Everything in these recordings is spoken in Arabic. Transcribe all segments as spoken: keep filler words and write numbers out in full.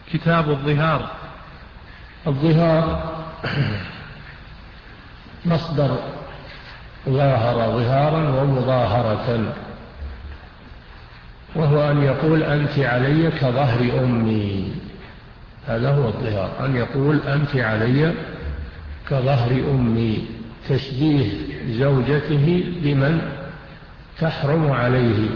كتاب الظهار. الظهار مصدر ظاهر ظهارا ومظاهرة، وهو أن يقول أنت علي كظهر أمي. هذا هو الظهار، أن يقول أنت علي كظهر أمي، تشبيه زوجته بمن تحرم عليه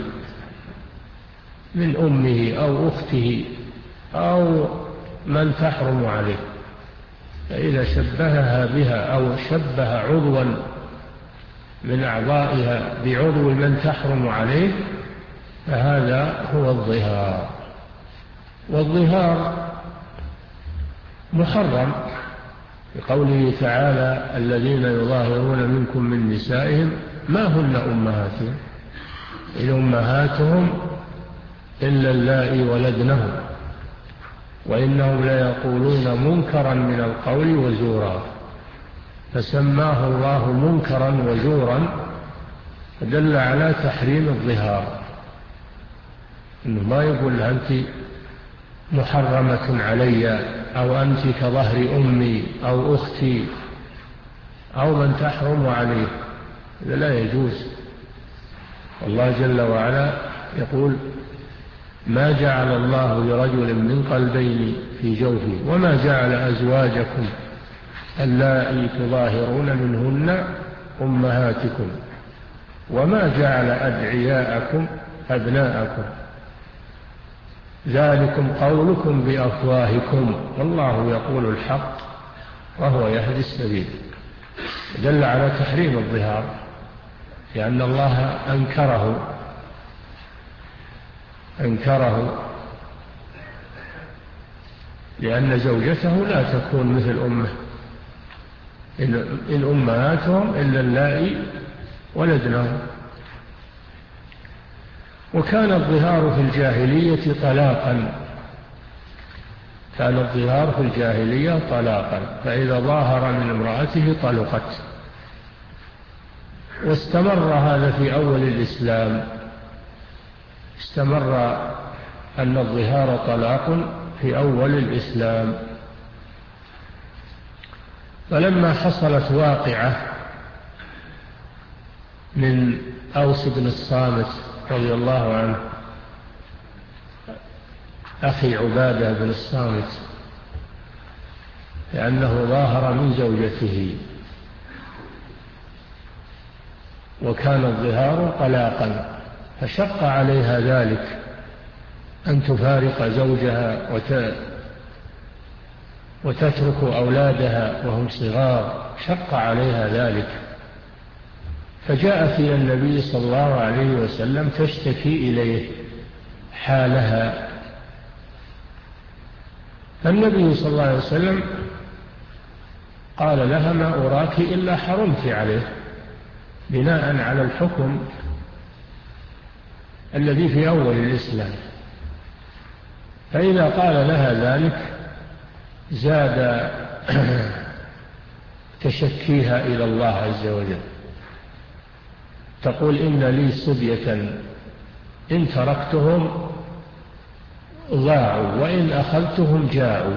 من أمه أو أخته أو من تحرم عليه. فإذا شبهها بها أو شبه عضوا من أعضائها بعضو من تحرم عليه فهذا هو الظهار. والظهار محرم بقوله تعالى الذين يظاهرون منكم من نسائهم ما هن أمهاتهم إن أمهاتهم إلا اللائي ولدنهم وإنهم ليقولون منكرا من القول وزورا، فسماه الله منكرا وزورا دل على تحريم الظهار، إنه ما يقول أنت محرمة علي أو أنت كظهر أمي أو أختي أو من تحرم عليه، هذا لا يجوز. الله جل وعلا يقول ما جعل الله لرجل من قلبين في جوفه وما جعل أزواجكم اللائي تظاهرون منهن أمهاتكم وما جعل أدعياءكم أبناءكم ذلكم قولكم بأفواهكم والله يقول الحق وهو يهدي السبيل. دل على تحريم الظهار لأن الله أنكره أنكره لأن زوجته لا تكون مثل أمه إن أمهاتهم إلا اللائي ولدنهم. وكان الظهار في الجاهلية طلاقا كان الظهار في الجاهلية طلاقا فإذا ظاهر من امرأته طلقت. واستمر هذا في أول الإسلام، استمر أن الظهار طلاق في أول الإسلام. فلما حصلت واقعة من أوس بن الصامت رضي الله عنه أخي عبادة بن الصامت لأنه ظاهر من زوجته وكان الظهار طلاقا، فشق عليها ذلك أن تفارق زوجها وتترك أولادها وهم صغار، شق عليها ذلك. فجاءت إلى النبي صلى الله عليه وسلم تشتكي إليه حالها، فالنبي صلى الله عليه وسلم قال لها ما أراك إلا حرمت عليه بناء على الحكم الذي في أول الإسلام. فإذا قال لها ذلك زاد تشكيها إلى الله عز وجل، تقول إن لي صبية إن تركتهم ضاعوا وإن أخذتهم جاءوا،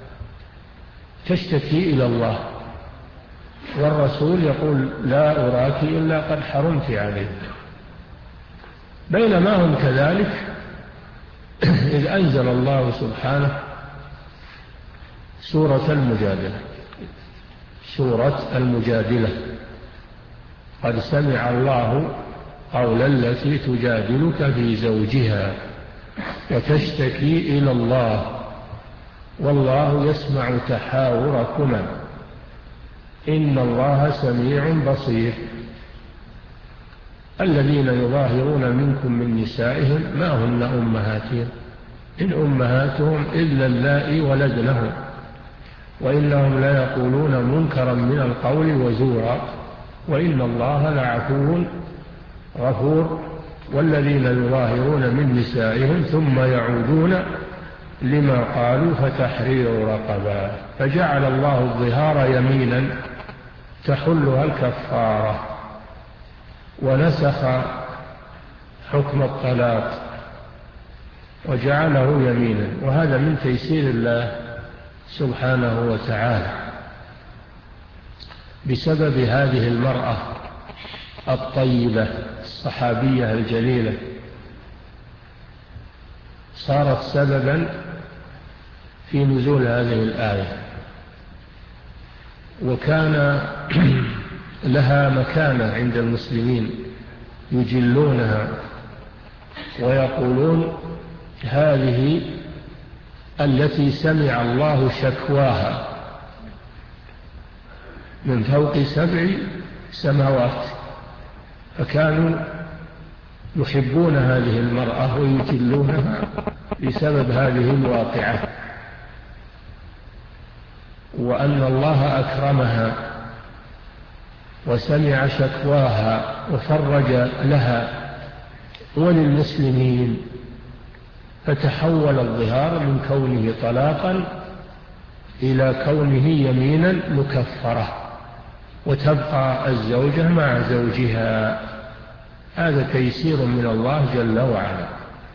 تشتكي إلى الله، والرسول يقول لا أراك إلا قد حرمت عليه. بينما هم كذلك إذ أنزل الله سبحانه سورة المجادلة سورة المجادلة قد سمع الله قول التي تجادلك في زوجها وتشتكي إلى الله والله يسمع تحاوركما إن الله سميع بصير. الذين يظاهرون منكم من نسائهم ما هن أمهاتهم إن أمهاتهم إلا اللائي ولدنهم وإنهم ليقولون منكرا من القول وزورا وإن الله لعفو غفور. والذين يظاهرون من نسائهم ثم يعودون لما قالوا فتحرير رقبة، فجعل الله الظهار يمينا تحلها الكفارة، ونسخ حكم الطلاق وجعله يمينا، وهذا من تيسير الله سبحانه وتعالى بسبب هذه المرأة الطيبة الصحابية الجليلة، صارت سببا في نزول هذه الآية، وكان لها مكانة عند المسلمين يجلونها ويقولون هذه التي سمع الله شكواها من فوق سبع سماوات، فكانوا يحبون هذه المرأة ويجلونها بسبب هذه الواقعة، وأن الله أكرمها وسمع شكواها وفرج لها وللمسلمين، فتحول الظهار من كونه طلاقا إلى كونه يمينا مكفرة، وتبقى الزوجة مع زوجها. هذا تيسير من الله جل وعلا.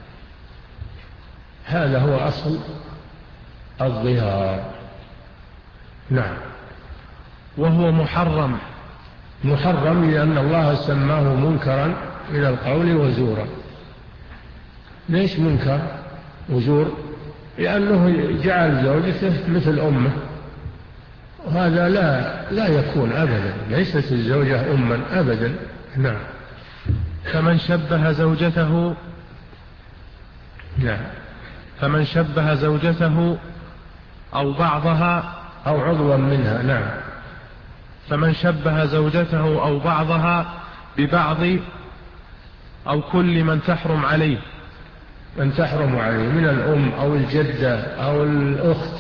هذا هو أصل الظهار. نعم. وهو محرم. محرم لأن الله سماه منكرا من القول وزورا. ليش منكر وزور؟ لأنه جعل زوجته مثل أمه، وهذا لا لا يكون أبدا، ليست الزوجة أما أبدا. نعم. فمن شبه زوجته نعم فمن شبه زوجته أو بعضها أو عضوا منها. نعم. فمن شبه زوجته أو بعضها ببعض أو كل من تحرم عليه من تحرم عليه من الأم أو الجدة أو الأخت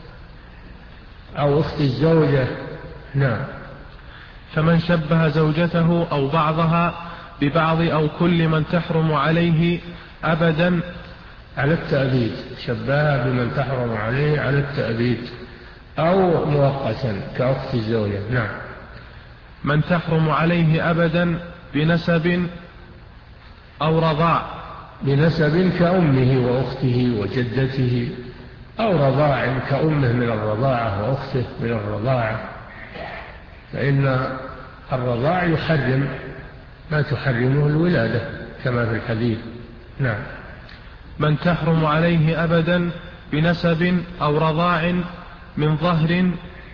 أو أخت الزوجة. نعم. فمن شبه زوجته أو بعضها ببعض أو كل من تحرم عليه أبدا على التأبيد، شبهها بمن تحرم عليه على التأبيد أو مؤقتا كأخت الزوجة. نعم. من تحرم عليه أبدا بنسب أو رضاع. بنسب كأمه وأخته وجدته، أو رضاع كأمه من الرضاعة وأخته من الرضاعة، فإن الرضاع يحرم ما تحرمه الولادة كما في الحديث. نعم. من تحرم عليه أبدا بنسب أو رضاع من ظهر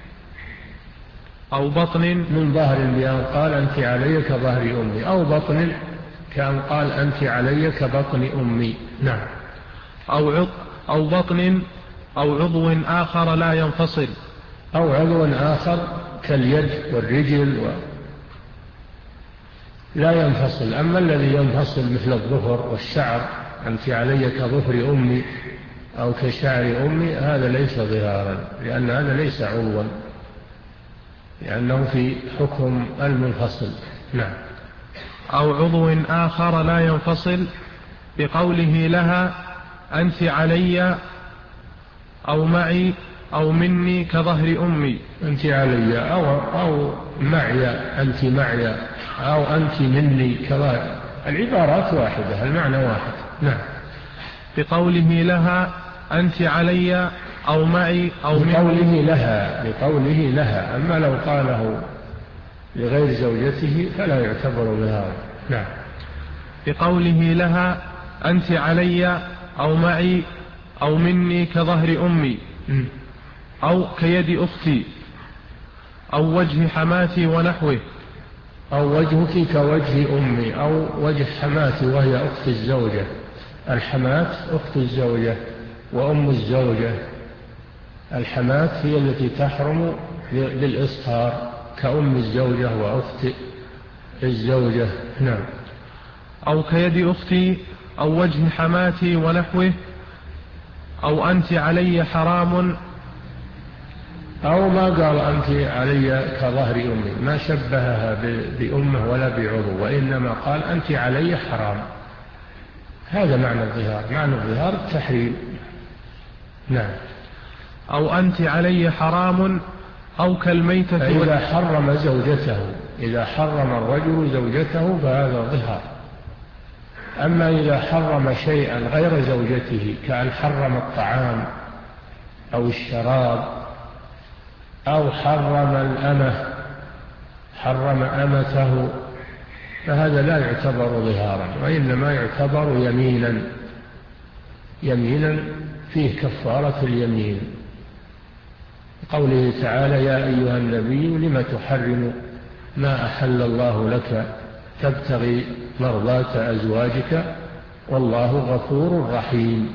أو بطن. من ظهر بأن قال أنت علي كظهر أمي، أو بطن كأن قال أنت علي كبطن أمي. نعم. أو عضو أو بطن أو عضو آخر لا ينفصل. أو عضو آخر كاليد والرجل و... لا ينفصل. أما الذي ينفصل مثل الظفر والشعر، أنت علي كظفر أمي أو كشعر أمي، هذا ليس ظهارا، لأن هذا ليس عضوا، لأنه في حكم المنفصل. نعم. أو عضو آخر لا ينفصل بقوله لها أنت علي أو معي أو مني كظهر أمي. أنت علي أو, أو معي، أنت معي أو أنت مني كظهر، العبارات واحدة، المعنى واحد. نعم. بقوله لها أنت علي أو معي أو مني. بقوله لها بقوله لها أما لو قاله لغير زوجته فلا يعتبر ظهارا. نعم. بقوله لها أنت علي أو معي أو مني كظهر أمي أو كيد أختي أو وجه حماتي ونحوه. أو وجهك كوجه أمي أو وجه حماتي وهي أخت الزوجة. الحمات أخت الزوجة وأم الزوجة. الحمات هي التي تحرم للإصهار كأم الزوجة وأخت الزوجة. نعم. أو كيد أختي أو وجه حماتي ونحوه. أو أنت علي حرام. أو ما قال أنت علي كظهر أمي، ما شبهها بأمه ولا بعضو، وإنما قال أنت علي حرام. هذا معنى الظهار. معنى الظهار التحريم. نعم. أو أنت علي حرام أو كالميتة. فإذا حرم زوجته، إذا حرم الرجل زوجته فهذا ظهار. أما إذا حرم شيئا غير زوجته كأن حرم الطعام أو الشراب أو حرم الأمة، حرم أمته، فهذا لا يعتبر ظهارا، وإنما يعتبر يمينا، يمينا فيه كفارة اليمين. قوله تعالى: يا أيها النبي لم تحرم ما أحل الله لك تبتغي مرضاة أزواجك والله غفور رحيم.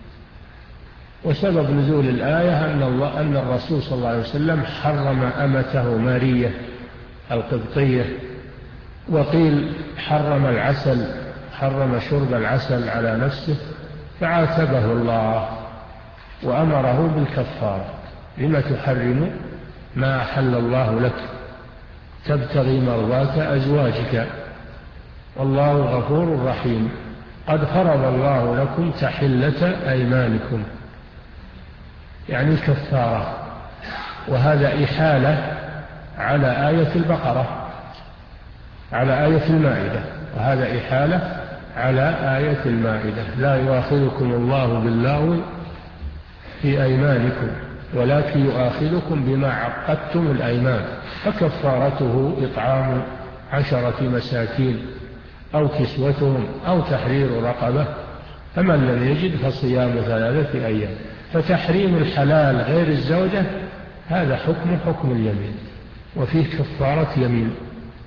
وسبب نزول الآية أن, الله أن الرسول صلى الله عليه وسلم حرم أمته مارية القبطية، وقيل حرم العسل، حرم شرب العسل على نفسه، فعاتبه الله وأمره بالكفارة: لم تحرم ما أحل الله لك تبتغي مرضاة أزواجك والله غفور رحيم. قد فرض الله لكم تحلة أيمانكم، يعني الكفارة، وهذا إحالة على آية البقرة، على آية المائدة، وهذا إحالة على آية المائدة: لا يؤاخذكم الله باللغو في أيمانكم ولكن يؤاخذكم بما عقدتم الأيمان، فكفارته إطعام عشرة مساكين أو كسوتهم أو تحرير رقبة، فمن لم يجد فصيام ثلاثة أيام. فتحريم الحلال غير الزوجة هذا حكم حكم اليمين، وفيه كفارة يمين.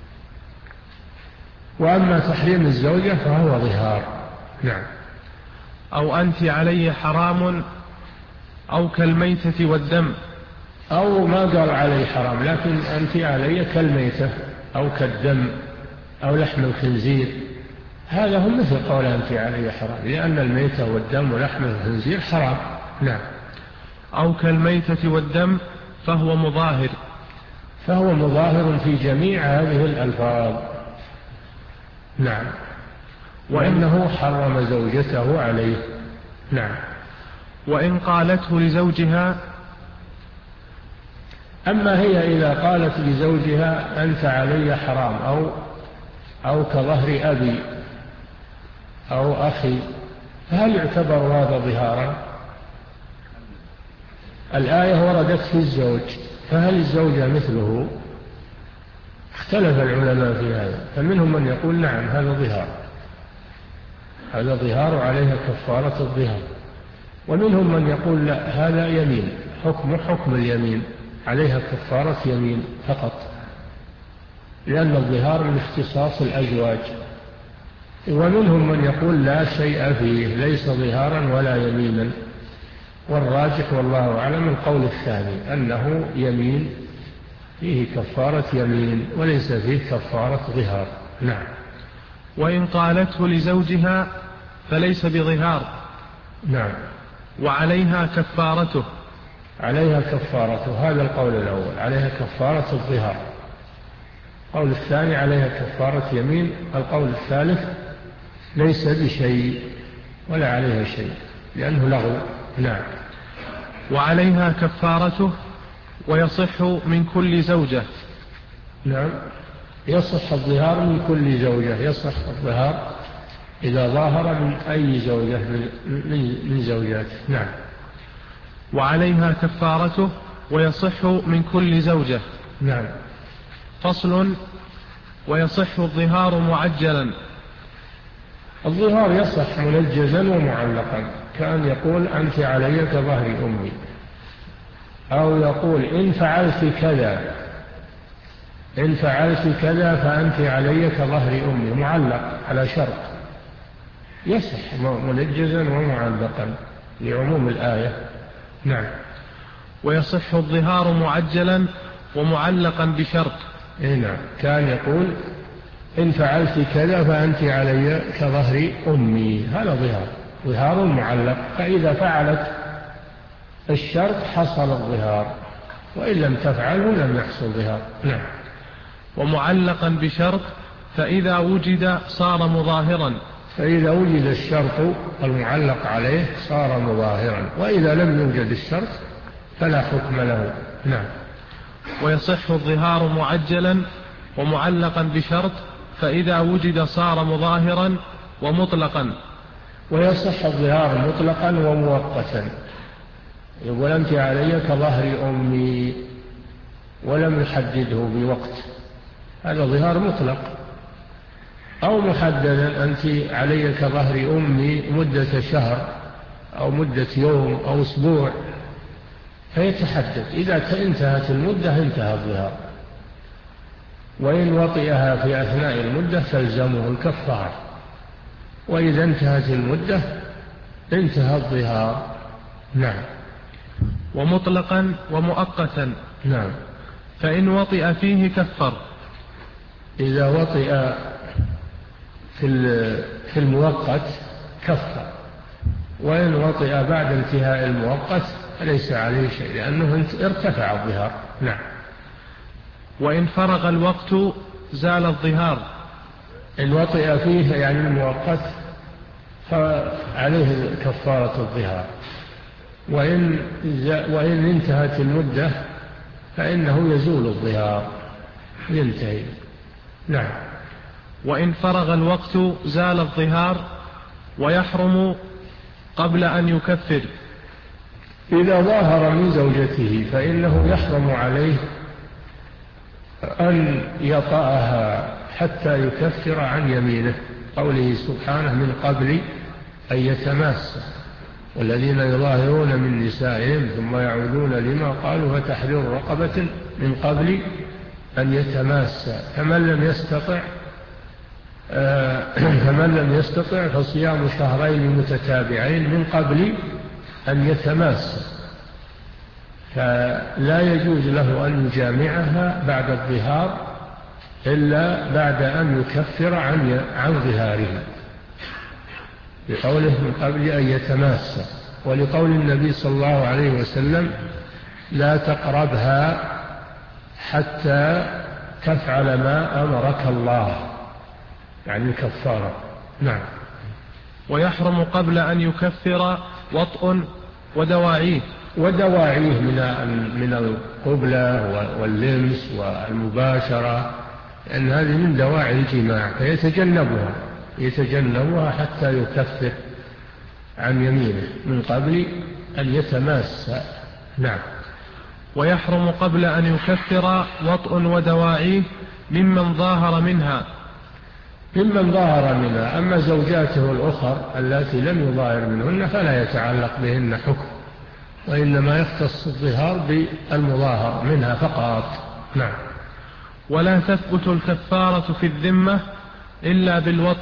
وأما تحريم الزوجة فهو ظهار. نعم. أو أنت علي حرام أو كالميتة والدم، أو ما قال علي حرام، لكن أنت علي كالميتة أو كالدم أو لحم الخنزير، هذا هم مثل قول أنت علي حرام، لأن الميتة والدم ولحم الخنزير حرام. نعم. أو كالميتة والدم فهو مظاهر، فهو مظاهر في جميع هذه الألفاظ. نعم. وإنه حرم زوجته عليه. نعم. وإن قالته لزوجها، أما هي إذا قالت لزوجها أنت علي حرام أو أو كظهر أبي أو أخي، فهل يعتبر هذا ظهارا؟ الآية وردت في الزوج، فهل الزوجة مثله؟ اختلف العلماء في هذا، فمنهم من يقول نعم هذا ظهار، هذا ظهار عليها كفارة الظهار، ومنهم من يقول لا هذا يمين، حكم حكم اليمين، عليها كفارة يمين فقط، لأن الظهار من اختصاص الأزواج. ومنهم من يقول لا شيء فيه، ليس ظهارا ولا يمينا، والراجح والله أعلم القول الثاني أنه يمين فيه كفارة يمين وليس فيه كفارة ظهار. نعم. وإن قالته لزوجها فليس بظهار. نعم. وعليها كفارته، عليها كفارته، هذا القول الأول، عليها كفارة الظهار. القول الثاني عليها كفارة يمين. القول الثالث ليس بشيء ولا عليها شيء لأنه لغو. نعم. وعليها كفارته ويصح من كل زوجة. نعم. يصح الظهار من كل زوجة، يصح الظهار إذا ظاهر من أي زوجة من زوجاته. نعم. وعليها كفارته ويصح من كل زوجة. نعم. فصل. ويصح الظهار معجلا. الظهار يصح منجزا ومعلقا، كأن يقول أنت علي كظهر أمي، أو يقول إن فعلت كذا إن فعلت كذا فأنت علي كظهر أمي، معلق على شرط، يصح منجزا ومعلقا لعموم الآية. نعم. ويصح الظهار معجلا ومعلقا بشرط. إيه نعم. كان يقول إن فعلت كذا فأنت علي كظهر أمي، هذا ظهار، ظهار معلق، فإذا فعلت الشرط حصل الظهار، وإن لم تفعله لم يحصل ظهار. نعم. ومعلقا بشرط فإذا وجد صار مظاهرا. فإذا وجد الشرط المعلق عليه صار مظاهرا، وإذا لم يوجد الشرط فلا حكم له. نعم. ويصح الظهار معجلا ومعلقا بشرط فإذا وجد صار مظاهرا ومطلقا. ويصح الظهار مطلقا ومؤقتا. يقول أنت علي كظهر أمي ولم يحدده بوقت، هذا ظهار مطلق. أو محددا، أنت علي كظهر أمي مدة شهر أو مدة يوم أو أسبوع، فيتحدد. إذا انتهت المدة انتهى الظهار، وإن وطئها في أثناء المدة تلزمه الكفارة، وإذا انتهت المدة انتهى الظهار. نعم. ومطلقا ومؤقتا. نعم. فإن وطئ فيه كفر. إذا وطئ في المؤقت كفر، وإن وطئ بعد انتهاء المؤقت فليس عليه شيء، لأنه ارتفع الظهار. نعم. وإن فرغ الوقت زال الظهار. إن وطئ فيه يعني المؤقت فعليه كفارة الظهار، وإن, وإن انتهت المدة فإنه يزول الظهار، ينتهي. نعم. وإن فرغ الوقت زال الظهار ويحرم قبل أن يكفر. إذا ظاهر من زوجته فإنه يحرم عليه أن يطأها حتى يكفر عن يمينه، قوله سبحانه من قبل أن يتماس، والذين يظاهرون من نسائهم ثم يعودون لما قالوا فتحرير رقبة من قبل أن يتماس، فمن لم يستطع فمن لم يستطع فصيام شهرين متتابعين من قبل أن يتماس، فلا يجوز له أن يجامعها بعد الظهار إلا بعد أن يكفر عن عن ظهاره، بقوله من قبل أن يتماس، ولقول النبي صلى الله عليه وسلم لا تقربها حتى تفعل ما أمرك الله، يعني كفارة. نعم. ويحرم قبل أن يكفر وطء ودواعيه. ودواعيه من من القبلة واللمس والمباشرة، لأن هذه من دواعي الجماع، فيتجنبها يتجنبها حتى يكفر عن يمينه من قبل أن يتماس. نعم. ويحرم قبل أن يكفر وطء ودواعيه ممن ظاهر منها. ممن ظاهر منها. أما زوجاته الأخر التي لم يظاهر منهن فلا يتعلق بهن حكم، وإنما يختص الظهار بالمظاهر منها فقط. نعم. ولا تثبت الكفارة في الذمة إلا بالوطء.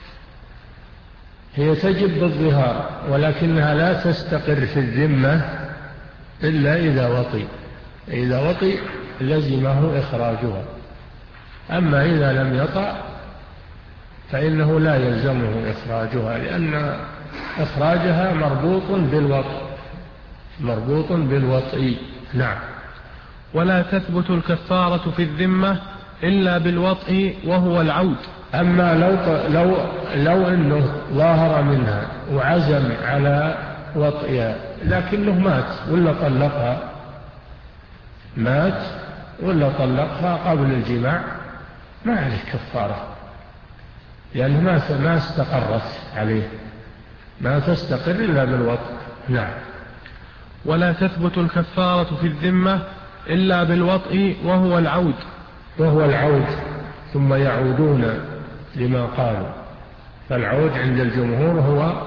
هي تجب بالظهار، ولكنها لا تستقر في الذمة إلا إذا وطئ. إذا وطئ لزمه إخراجها، أما إذا لم يطأ فإنه لا يلزمه إخراجها، لأن إخراجها مربوط بالوطء مربوط بالوطء. نعم. ولا تثبت الكفارة في الذمة إلا بالوطء وهو العود. أما لو, لو, لو أنه ظاهر منها وعزم على وطئها لكنه مات ولا طلقها مات ولا طلقها قبل الجماع ما عليه كفارة، لأنه ما ما استقرت عليه، ما تستقر إلا بالوطء. نعم. ولا تثبت الكفارة في الذمة إلا بالوطء وهو العود. وهو العود ثم يعودون لما قالوا، فالعود عند الجمهور هو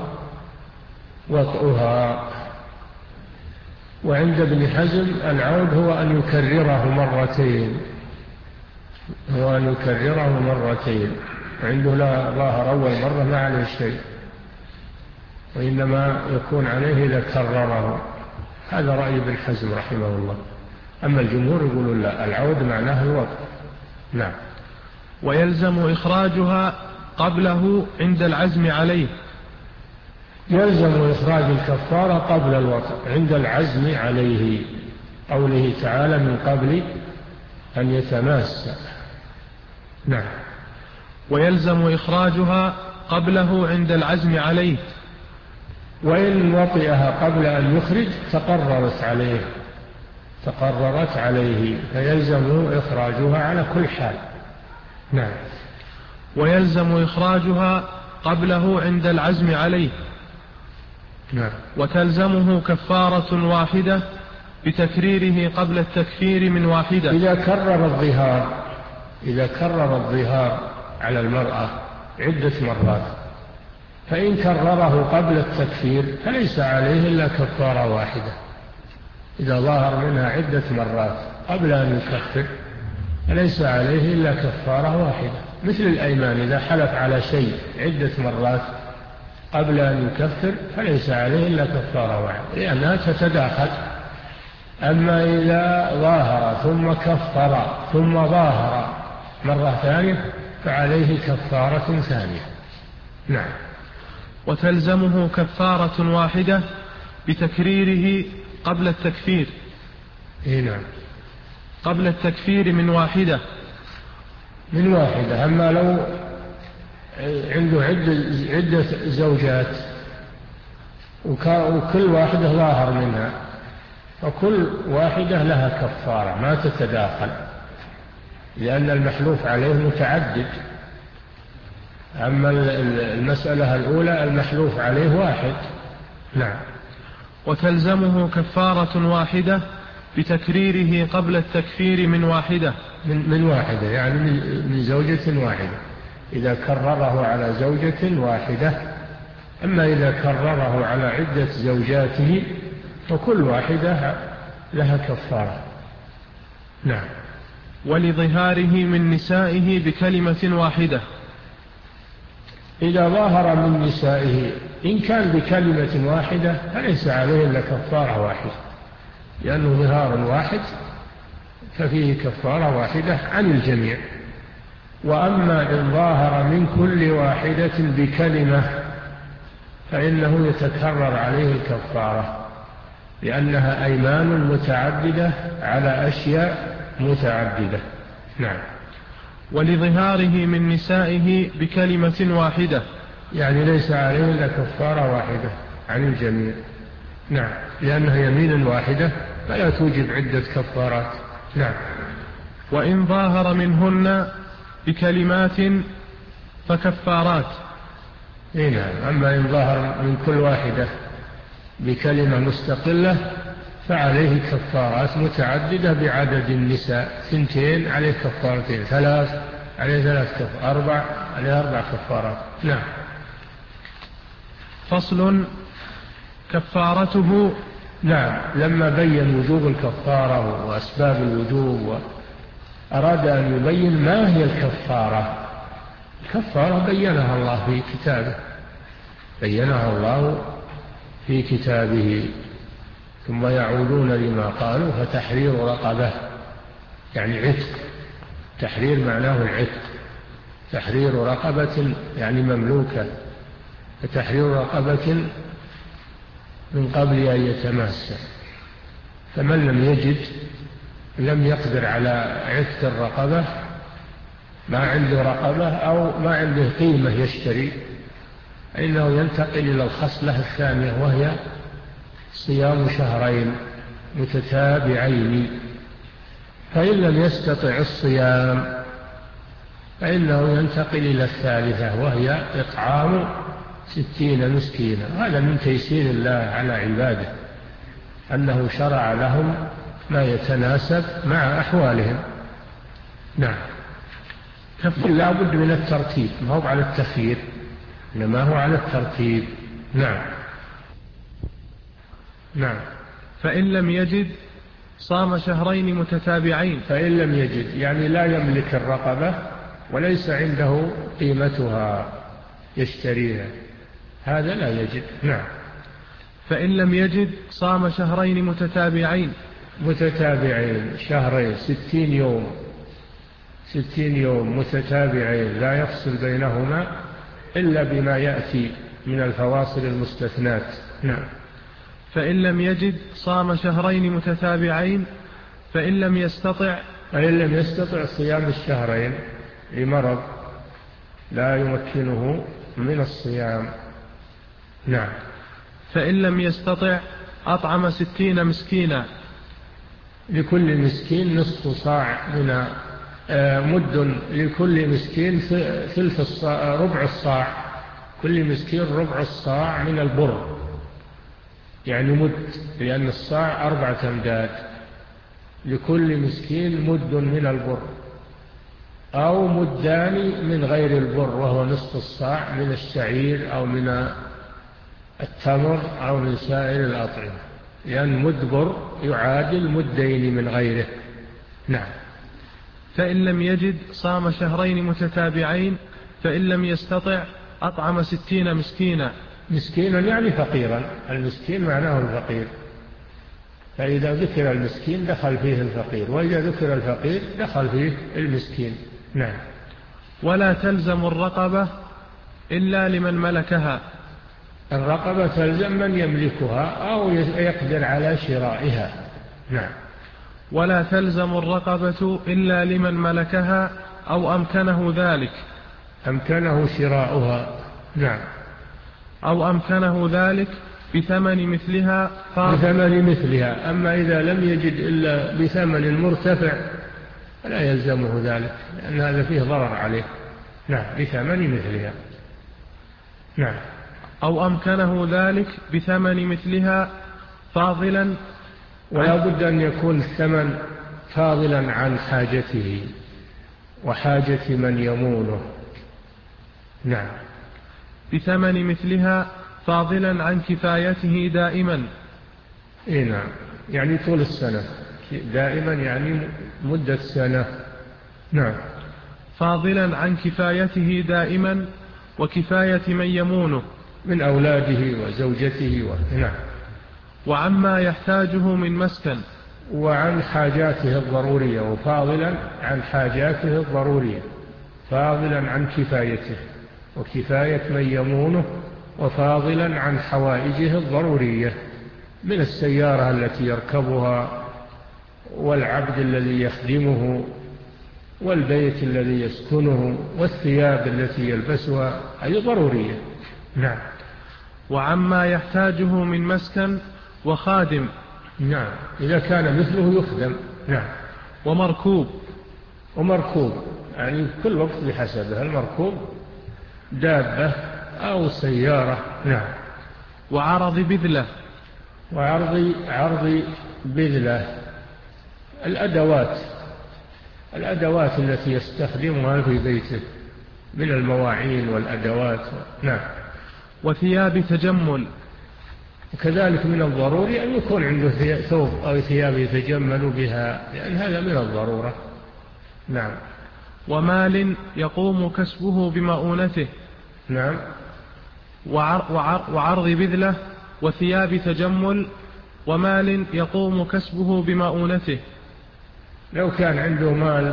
وطئها، وعند ابن حزم العود هو أن يكرره مرتين هو أن يكرره مرتين عنده لا ظاهر أول مرة ما عليه شيء، وإنما يكون عليه إذا كرره. هذا رأي ابن حزم رحمه الله. أما الجمهور يقولون لا، العود معناه الوطء. نعم. ويلزم إخراجها قبله عند العزم عليه. يلزم إخراج الكفارة قبل الوطء عند العزم عليه، قوله تعالى من قبل أن يتماس. نعم. ويلزم إخراجها قبله عند العزم عليه. وإن وطئها قبل أن يخرج تقررت عليه تقررت عليه فيلزم إخراجها على كل حال. نعم. ويلزم إخراجها قبله عند العزم عليه. نعم. وتلزمه كفارة واحدة بتكريره قبل التكفير من واحدة. إذا كرر الظهار إذا كرر الظهار على المرأة عدة مرات، فإن كرره قبل التكفير فليس عليه إلا كفارة واحدة. إذا ظهر منها عدة مرات قبل أن يكفر فليس عليه إلا كفارة واحدة، مثل الأيمان، إذا حلف على شيء عدة مرات قبل أن يكفر فليس عليه إلا كفارة واحدة لأنها تتداخل. أما إذا ظاهر ثم كفر ثم ظاهر مرة ثانية فعليه كفارة ثانية. نعم. وتلزمه كفارة واحدة بتكريره قبل التكفير. إيه نعم. قبل التكفير من واحدة من واحدة. أما لو عنده عدة, عدة زوجات وكل واحدة ظاهر منها فكل واحدة لها كفارة ما تتداخل، لأن المحلوف عليه متعدد. أما المسألة الأولى المحلوف عليه واحد. نعم. وتلزمه كفارة واحدة بتكريره قبل التكفير من واحدة. من, من واحدة يعني من, من زوجة واحدة إذا كرره على زوجة واحدة. أما إذا كرره على عدة زوجاته فكل واحدة لها كفارة. نعم. ولظهاره من نسائه بكلمة واحدة. إذا ظاهر من نسائه إن كان بكلمة واحدة فليس عليه إلا كفارة واحدة، لأنه ظهار واحد ففيه كفارة واحدة عن الجميع. وأما إن ظاهر من كل واحدة بكلمة فإنه يتكرر عليه الكفارة، لأنها أيمان متعددة على أشياء متعددة. نعم. ولظهاره من نسائه بكلمة واحدة يعني ليس عليه إلا كفارة واحدة عن الجميع. نعم. لأنها يمين واحدة فلا توجب عدة كفارات. نعم. وإن ظاهر منهن بكلمات فكفارات. إيه نعم. أما إن ظاهر من كل واحدة بكلمة مستقلة فعليه كفارات متعددة بعدد النساء. ثنتين عليه كفارتين، ثلاث عليه ثلاث كفارات، أربع عليه أربع كفارات. نعم. فصل. كفارته. نعم. لما بين وجوب الكفارة وأسباب الوجوب أراد أن يبين ما هي الكفارة. الكفارة بينها الله في كتابه بينها الله في كتابه ثم يعودون لما قالوا فتحرير رقبة يعني عتق. تحرير معناه العتق. تحرير رقبة يعني مملوكة. فتحرير رقبة من قبل أن يتماسى. فمن لم يجد لم يقدر على عتق الرقبة، ما عنده رقبة أو ما عنده قيمة يشتري، إنه ينتقل إلى الخصلة الثانية وهي صيام شهرين متتابعين. فإن لم يستطع الصيام فإنه ينتقل إلى الثالثة وهي إطعام ستين مسكينا. هذا من تيسير الله على عباده أنه شرع لهم ما يتناسب مع أحوالهم. نعم. لا بد من الترتيب، ما هو على التخيير إنما هو على الترتيب. نعم. نعم. فإن لم يجد صام شهرين متتابعين. فإن لم يجد يعني لا يملك الرقبة وليس عنده قيمتها يشتريها، هذا لا يجد. نعم. فإن لم يجد صام شهرين متتابعين. متتابعين شهرين ستين يوم ستين يوم متتابعين لا يفصل بينهما إلا بما يأتي من الفواصل المستثنات. نعم. فإن لم يجد صام شهرين متتابعين. فإن لم يستطع فإن لم يستطع صيام الشهرين لمرض لا يمكنه من الصيام. نعم. فإن لم يستطع أطعم ستين مسكينا. لكل مسكين نصف صاع من مد لكل مسكين ثلث الصاع ربع الصاع كل مسكين ربع الصاع من البر، يعني مد، لأن الصاع أربعة أمداد، لكل مسكين مد من البر، أو مدان من غير البر وهو نصف الصاع من الشعير أو من التمر أو من سائر الأطعمة، لأن مد بر يعادل مدين من غيره. نعم. فإن لم يجد صام شهرين متتابعين، فإن لم يستطع أطعم ستين مسكينا. مسكينا يعني فقيرا، المسكين معناه الفقير، فإذا ذكر المسكين دخل فيه الفقير، وإذا ذكر الفقير دخل فيه المسكين. نعم. ولا تلزم الرقبة إلا لمن ملكها. الرقبة تلزم من يملكها أو يقدر على شرائها. نعم. ولا تلزم الرقبة إلا لمن ملكها أو أمكنه ذلك. أمكنه شراؤها. نعم. أو أمكنه ذلك بثمن مثلها. بثمن مثلها. أما إذا لم يجد إلا بثمن مرتفع فلا يلزمه ذلك، لأن هذا فيه ضرر عليه. نعم. بثمن مثلها. نعم. أو أمكنه ذلك بثمن مثلها فاضلا، ولا بد أن يكون الثمن فاضلا عن حاجته وحاجة من يمونه. نعم. بثمن مثلها فاضلا عن كفايته دائما. إيه نعم، يعني طول السنة، دائما يعني مدة سنة. نعم. فاضلا عن كفايته دائما وكفاية من يمونه من أولاده وزوجته و... نعم. وعما يحتاجه من مسكن. وعن حاجاته الضرورية، وفاضلا عن حاجاته الضرورية، فاضلا عن كفايته وكفاية من يمونه، وفاضلا عن حوائجه الضرورية من السيارة التي يركبها، والعبد الذي يخدمه، والبيت الذي يسكنه، والثياب التي يلبسها، هذه ضرورية. نعم. وعما يحتاجه من مسكن وخادم. نعم، إذا كان مثله يخدم. نعم. ومركوب. ومركوب يعني كل وقت بحسبه، المركوب دابة أو سيارة. نعم. وعرض بذلة. وعرض عرض بذلة، الأدوات الأدوات التي يستخدمها في بيته من المواعين والأدوات. نعم. وثياب تجمل. وكذلك من الضروري أن يكون عنده ثوب أو ثياب يتجمل بها، لأن هذا من الضرورة. نعم. ومال يقوم كسبه بمؤونته. نعم. وعر وعر وعرض بذلة وثياب تجمل ومال يقوم كسبه بمؤونته. لو كان عنده مال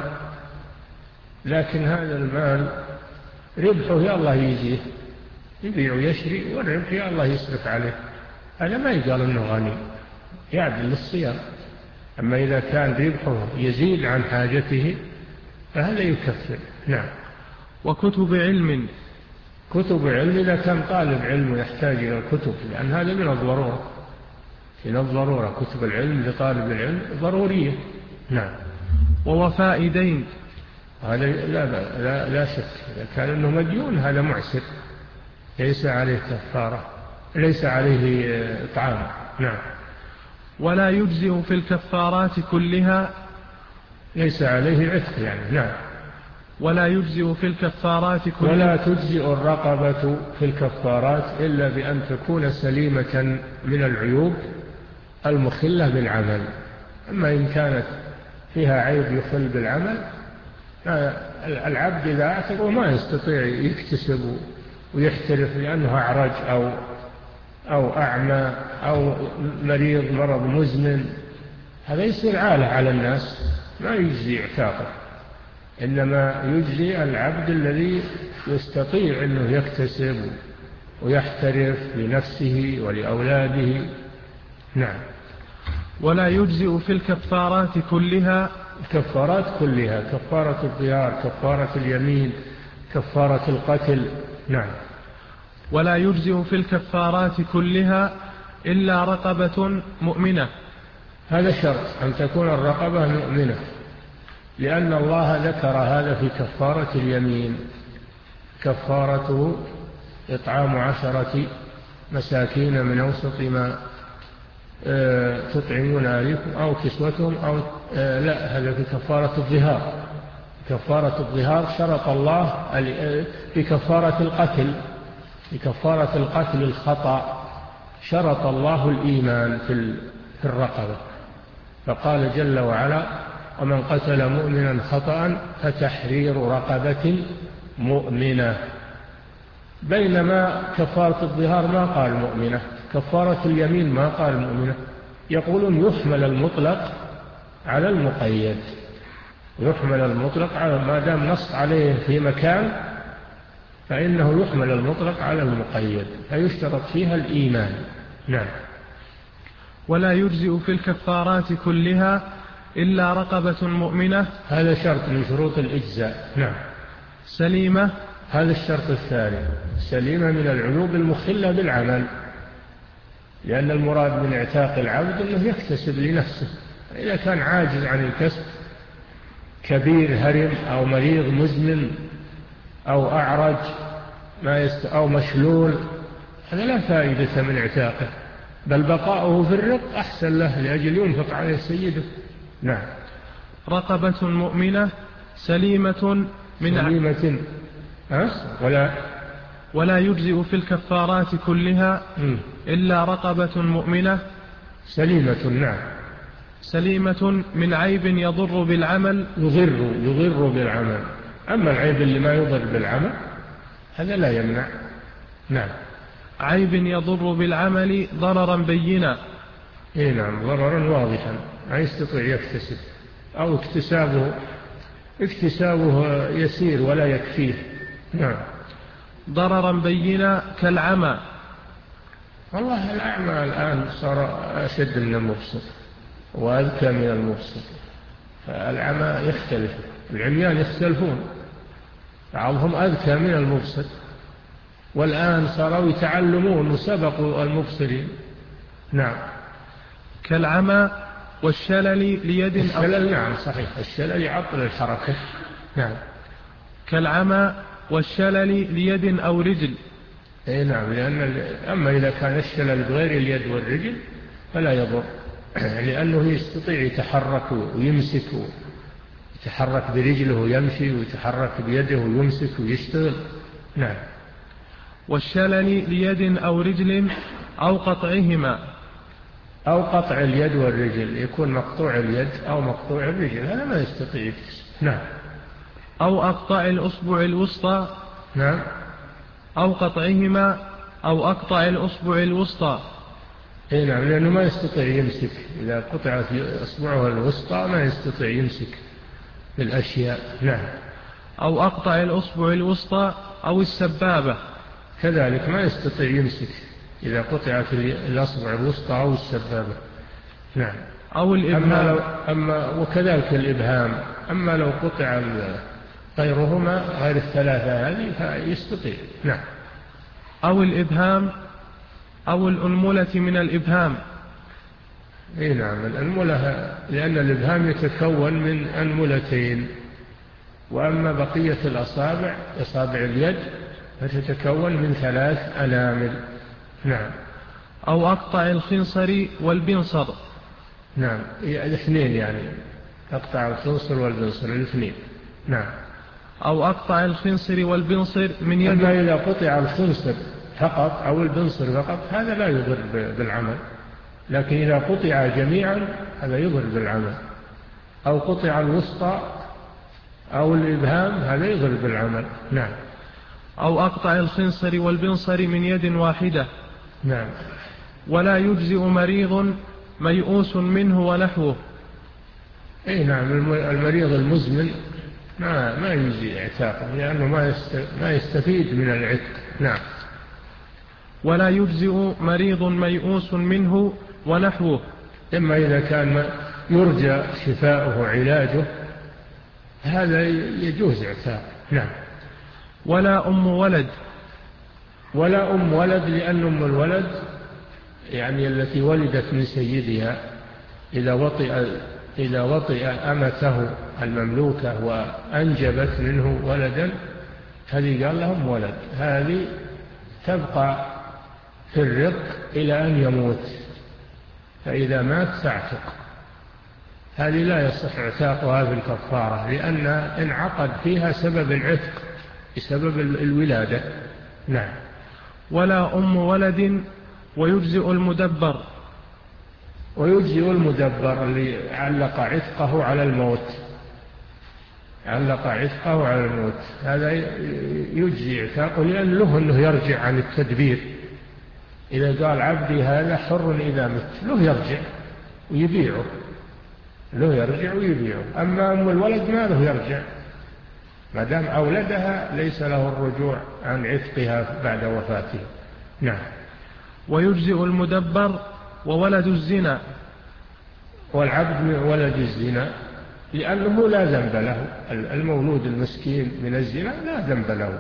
لكن هذا المال ربحه يا الله يجيه، يبيع ويشري والربح يا الله يصرف عليه، هذا ما يقال انه غني، يعدل للصيام. اما اذا كان ربحه يزيد عن حاجته فهذا يكفر. نعم. وكتب علم. كتب علم إذا كان طالب علم يحتاج إلى الكتب، لأن هذا من الضرورة، من الضرورة كتب العلم لطالب العلم ضرورية. نعم. ووفاء دين. هذا لا, لا, لا شك، إذا كان أنه مديون هذا معسر ليس عليه كفارة، ليس عليه إطعام. نعم. ولا يجزئ في الكفارات كلها. ليس عليه عتق يعني. نعم. ولا يجزئ في الكفارات كلها. ولا تجزئ الرقبة في الكفارات إلا بأن تكون سليمة من العيوب المخلة بالعمل. أما إن كانت فيها عيب يخل بالعمل، العبد إذا أعتق وما يستطيع يكتسب ويحترف لأنه أعرج أو أو أعمى أو مريض مرض مزمن، هذا يصير عالة على الناس، ما يجزي اعتاقه. إنما يجزي العبد الذي يستطيع أنه يكتسب ويحترف لنفسه ولأولاده. نعم. ولا يجزئ في الكفارات كلها. الكفارات كلها، كفارة الظهار، كفارة اليمين، كفارة القتل. نعم. ولا يجزئ في الكفارات كلها إلا رقبة مؤمنة. هذا شرط أن تكون الرقبة مؤمنة، لأن الله ذكر هذا في كفارة اليمين. كفارته إطعام عشرة مساكين من أوسط ما تطعمون أهليكم أو كسوتهم أو لا، هذا في كفارة الظهار. كفارة الظهار شرط الله بكفارة القتل، بكفارة القتل الخطأ شرط الله الإيمان في الرقبة، فقال جل وعلا: ومن قتل مؤمنا خطأ فتحرير رقبة مؤمنة. بينما كفارة الظهار ما قال مؤمنة، كفارة اليمين ما قال مؤمنة. يقولون يحمل المطلق على المقيد، يحمل المطلق على ما دام نص عليه في مكان فإنه يحمل المطلق على المقيد، فيشترط فيها الإيمان. نعم. ولا يجزئ في الكفارات كلها إلا رقبة مؤمنة، هذا شرط من شروط الإجزاء. نعم. سليمة، هذا الشرط الثاني، سليمة من العيوب المخلة بالعمل، لأن المراد من اعتاق العبد أنه يكتسب لنفسه. إذا كان عاجز عن الكسب، كبير هرم أو مريض مزمن أو أعرج ما يست... أو مشلول، هذا لا فائدة من اعتاقه، بل بقاؤه في الرق أحسن له لأجل ينفق عليه سيده. نعم. رقبة مؤمنة سليمة من سليمة أه؟ ولا ولا يجزئ في الكفارات كلها م. إلا رقبة مؤمنة سليمة. نعم. سليمة من عيب يضر بالعمل، يضر يضر بالعمل. أما العيب اللي ما يضر بالعمل هذا لا يمنع. نعم. عيب يضر بالعمل ضررا بينا. إيه نعم، ضررا واضحا ما يستطيع يكتسب، أو اكتسابه اكتسابه يسير ولا يكفيه. نعم. ضررا بينا كالعمى. والله الأعمى الآن صار أشد من المبصر وأذكى من المبصر، فالعمى يختلف، العميان يختلفون، بعضهم أذكى من المبصر، والآن صاروا يتعلمون وسبقوا المبصرين. نعم. كالعمى والشلل ليد أو الشلل. نعم صحيح، الشلل يعطل الحركة. نعم. كالعمى والشلل ليد أو رجل. اي نعم، لأن أما إذا كان الشلل بغير اليد والرجل فلا يضر، لأنه يستطيع يتحرك ويمسك، يتحرك برجله ويمشي، ويتحرك بيده ويمسك ويشتغل. نعم. والشلل ليد أو رجل أو قطعهما. أو قطع اليد والرجل، يكون مقطوع اليد أو مقطوع الرجل، هذا ما يستطيع يكتسب. نعم. أو أقطع الأصبع الوسطى. نعم. أو قطعهما أو أقطع الأصبع الوسطى. اي نعم، لأنه ما يستطيع يمسك، إذا قطعت أصبعه الوسطى ما يستطيع يمسك بالأشياء. نعم. أو أقطع الأصبع الوسطى أو السبابة، كذلك ما يستطيع يمسك إذا قطعت الأصبع الوسطى أو السبابة. نعم. أو الإبهام. أما لو أما وكذلك الإبهام، أما لو قطع غيرهما غير الثلاثة هذه فيستطيع. نعم. أو الإبهام أو الأنملة من الإبهام. إيه نعم، الأنملة، لأن الإبهام يتكون من أنملتين، وأما بقية الأصابع أصابع اليد فتتكون من ثلاث أنامل. نعم. أو أقطع الخنصر والبنصر. نعم، الاثنين يعني أقطع الخنصر والبنصر الاثنين. نعم. أو أقطع الخنصر والبنصر من يد. أما إذا قطع الخنصر فقط أو البنصر فقط هذا لا يضر بالعمل، لكن إذا قطع جميعا هذا يضر بالعمل. أو قطع الوسطى أو الإبهام هذا يضر بالعمل. نعم. أو أقطع الخنصر والبنصر من يد واحدة. نعم. ولا يجزئ مريض ميؤوس منه ونحوه. أي نعم، المريض المزمن ما ما يجزي اعتاقه، لأنه ما ما يستفيد من العتق. نعم. ولا يجزئ مريض ميؤوس منه ونحوه، إما إذا كان يرجى شفاؤه علاجه هذا يجوز اعتاق. نعم. ولا أم ولد. ولا أم ولد، لأن أم الولد يعني التي ولدت من سيدها إذا وطئ إذا وطئ أمته المملوكة وأنجبت منه ولدا، هذه قال لهم ولد، هذه تبقى في الرق إلى أن يموت، فإذا مات تعتق. هذه لا يصح اعتاقها في الكفارة، لأن انعقد فيها سبب العتق بسبب الولادة. نعم. ولا أم ولد ويجزئ المدبر. ويجزئ المدبر اللي علق عتقه على الموت، علق عتقه على الموت، هذا يجزي عتاقه، لأن له أنه يرجع عن التدبير. إذا قال عبدي هذا حر إذا مت، له يرجع ويبيعه، له يرجع ويبيعه. أما أم الولد ما له يرجع، ما دام أولدها ليس له الرجوع عن عتقها بعد وفاته. نعم. ويجزئ المدبر وولد الزنا. والعبد ولد الزنا لأنه لا ذنب له، المولود المسكين من الزنا لا ذنب له،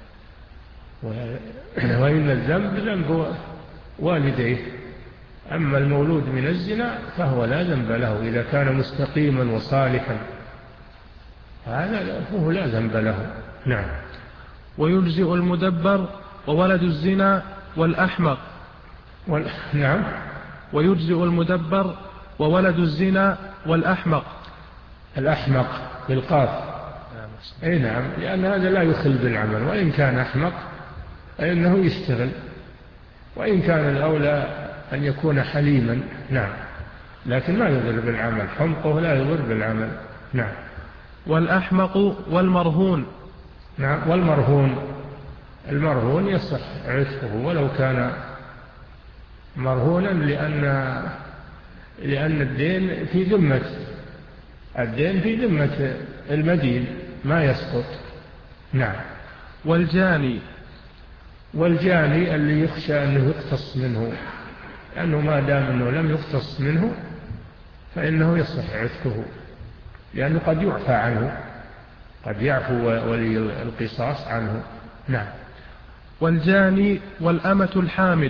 وإن الذنب ذنب والديه. أما المولود من الزنا فهو لا ذنب له إذا كان مستقيما وصالحا، هذا فهو لا ذنب له. نعم. ويجزئ المدبر وولد الزنا والأحمق. وال... نعم. ويجزئ المدبر وولد الزنا والأحمق. الأحمق بالقاف. أي نعم، لأن هذا لا يخل بالعمل، وإن كان أحمق فإنه يشتغل، وإن كان الأولى أن يكون حليما. نعم، لكن ما يضر بالعمل، حمقه لا يضر بالعمل. نعم. والأحمق والمرهون. نعم. والمرهون، المرهون يصح عتقه ولو كان مرهونا، لأن لأن الدين في ذمة الدين في ذمة المدين ما يسقط. نعم. والجاني. والجاني اللي يخشى أنه يقتص منه، لأنه ما دام أنه لم يقتص منه فإنه يصح عتقه، لأنه قد يعفى عنه، قد يعفو ولي القصاص عنه. نعم. والجاني والأمة الحامل.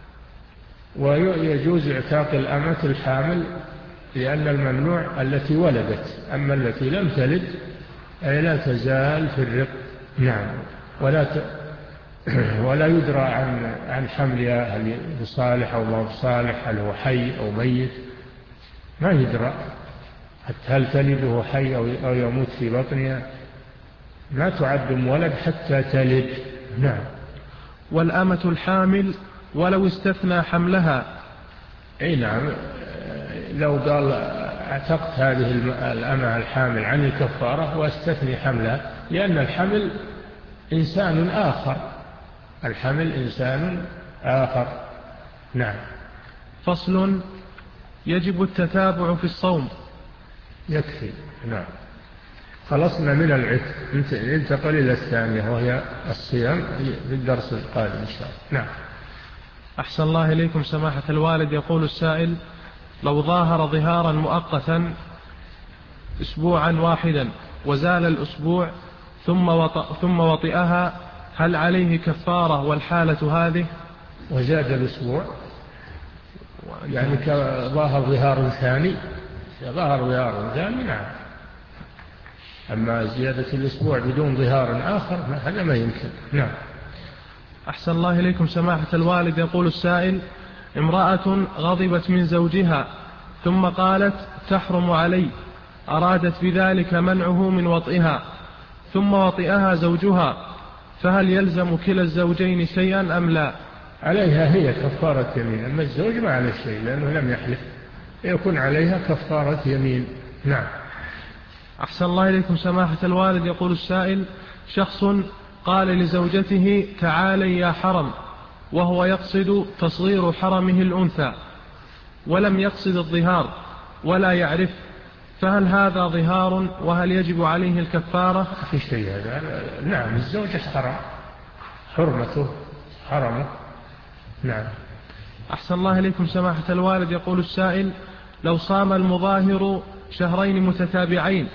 ويجوز اعتاق الأمة الحامل، لأن الممنوع التي ولدت، أما التي لم تلد أي لا تزال في الرق. نعم. ولا ت... ولا يدرى عن عن حملها، هل بصالح أو ما بصالح، هل هو حي أو ميت، ما يدرى. حتى هل تلده حي أو يموت في بطنها، ما تعد ولد حتى تلد. نعم. والأمة الحامل ولو استثنى حملها. أي نعم، لو قال اعتقت هذه الأمة الحامل عن الكفارة واستثني حملها، لأن الحمل إنسان آخر، الحمل إنسان آخر. نعم. فصل. يجب التتابع في الصوم. يكفي. نعم. خلصنا من العتق، ننتقل إلى الثانية وهي الصيام في الدرس القادم إن شاء الله. نعم. أحسن الله إليكم سماحة الوالد. يقول السائل: لو ظاهر ظهارا مؤقتا أسبوعا واحدا وزال الأسبوع ثم وطئ ثم وطئها، هل عليه كفارة والحالة هذه؟ وزاد الأسبوع يعني كظاهر ظهار ثاني، ظهر ظهار ثاني. نعم. أما زيادة الأسبوع بدون ظهار آخر هذا ما يمكن. نعم. أحسن الله إليكم سماحة الوالد. يقول السائل: امرأة غضبت من زوجها ثم قالت تحرم علي، أرادت بذلك منعه من وطئها، ثم وطئها زوجها، فهل يلزم كلا الزوجين شيئا أم لا؟ عليها هي كفارة يمين، أما الزوج ما عليه شيء لأنه لم يحلف، يكون عليها كفارة يمين. نعم. أحسن الله إليكم سماحة الوالد. يقول السائل: شخص قال لزوجته تعالي يا حرم، وهو يقصد تصغير حرمه الأنثى ولم يقصد الظهار ولا يعرف، فهل هذا ظهار وهل يجب عليه الكفارة؟ في شيء هذا. نعم. الزوج حرم، حرمته حرمه. نعم. أحسن الله إليكم سماحة الوالد. يقول السائل: لو صام المظاهر شهرين متتابعين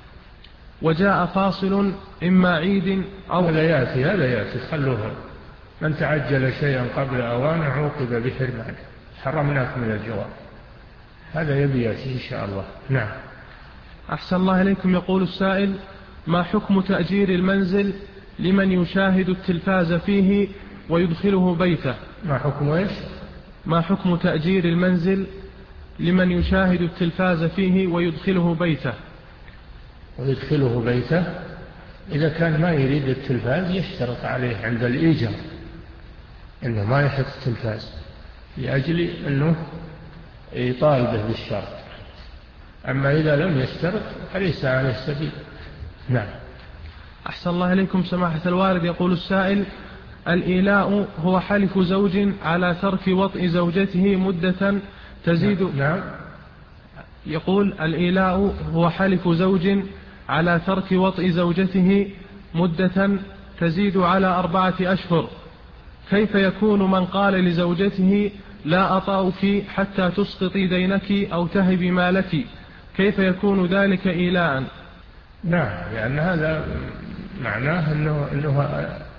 وجاء فاصل إما عيد أو هذا يأتي هذا يأتي خلوها، من تعجل شيئا قبل أوانه عوقب بحرمانه، حرمناك من الجواب، هذا يبي يأتي إن شاء الله. نعم. أحسن الله إليكم. يقول السائل: ما حكم تأجير المنزل لمن يشاهد التلفاز فيه ويدخله بيته. ما حكم إيش؟ ما حكم تأجير المنزل لمن يشاهد التلفاز فيه ويدخله بيته؟ ويدخله بيته إذا كان ما يريد التلفاز يشترط عليه عند الإيجار إنه ما يحط التلفاز لأجل أنه يطالبه بالشرط. أما إذا لم يشترط فليس عليه سبيل. نعم. أحسن الله إليكم سماحة الوالد. يقول السائل: الإيلاء هو حلف زوج على ترك وطئ زوجته مدة تزيد. نعم. يقول: الإيلاء هو حلف زوج على ترك وطئ زوجته مدة تزيد على أربعة أشهر، كيف يكون من قال لزوجته لا أطأك حتى تسقطي دينك أو تهبي مالك؟ كيف يكون ذلك إيلاء؟ نعم، لأن هذا معناه أنه, أنه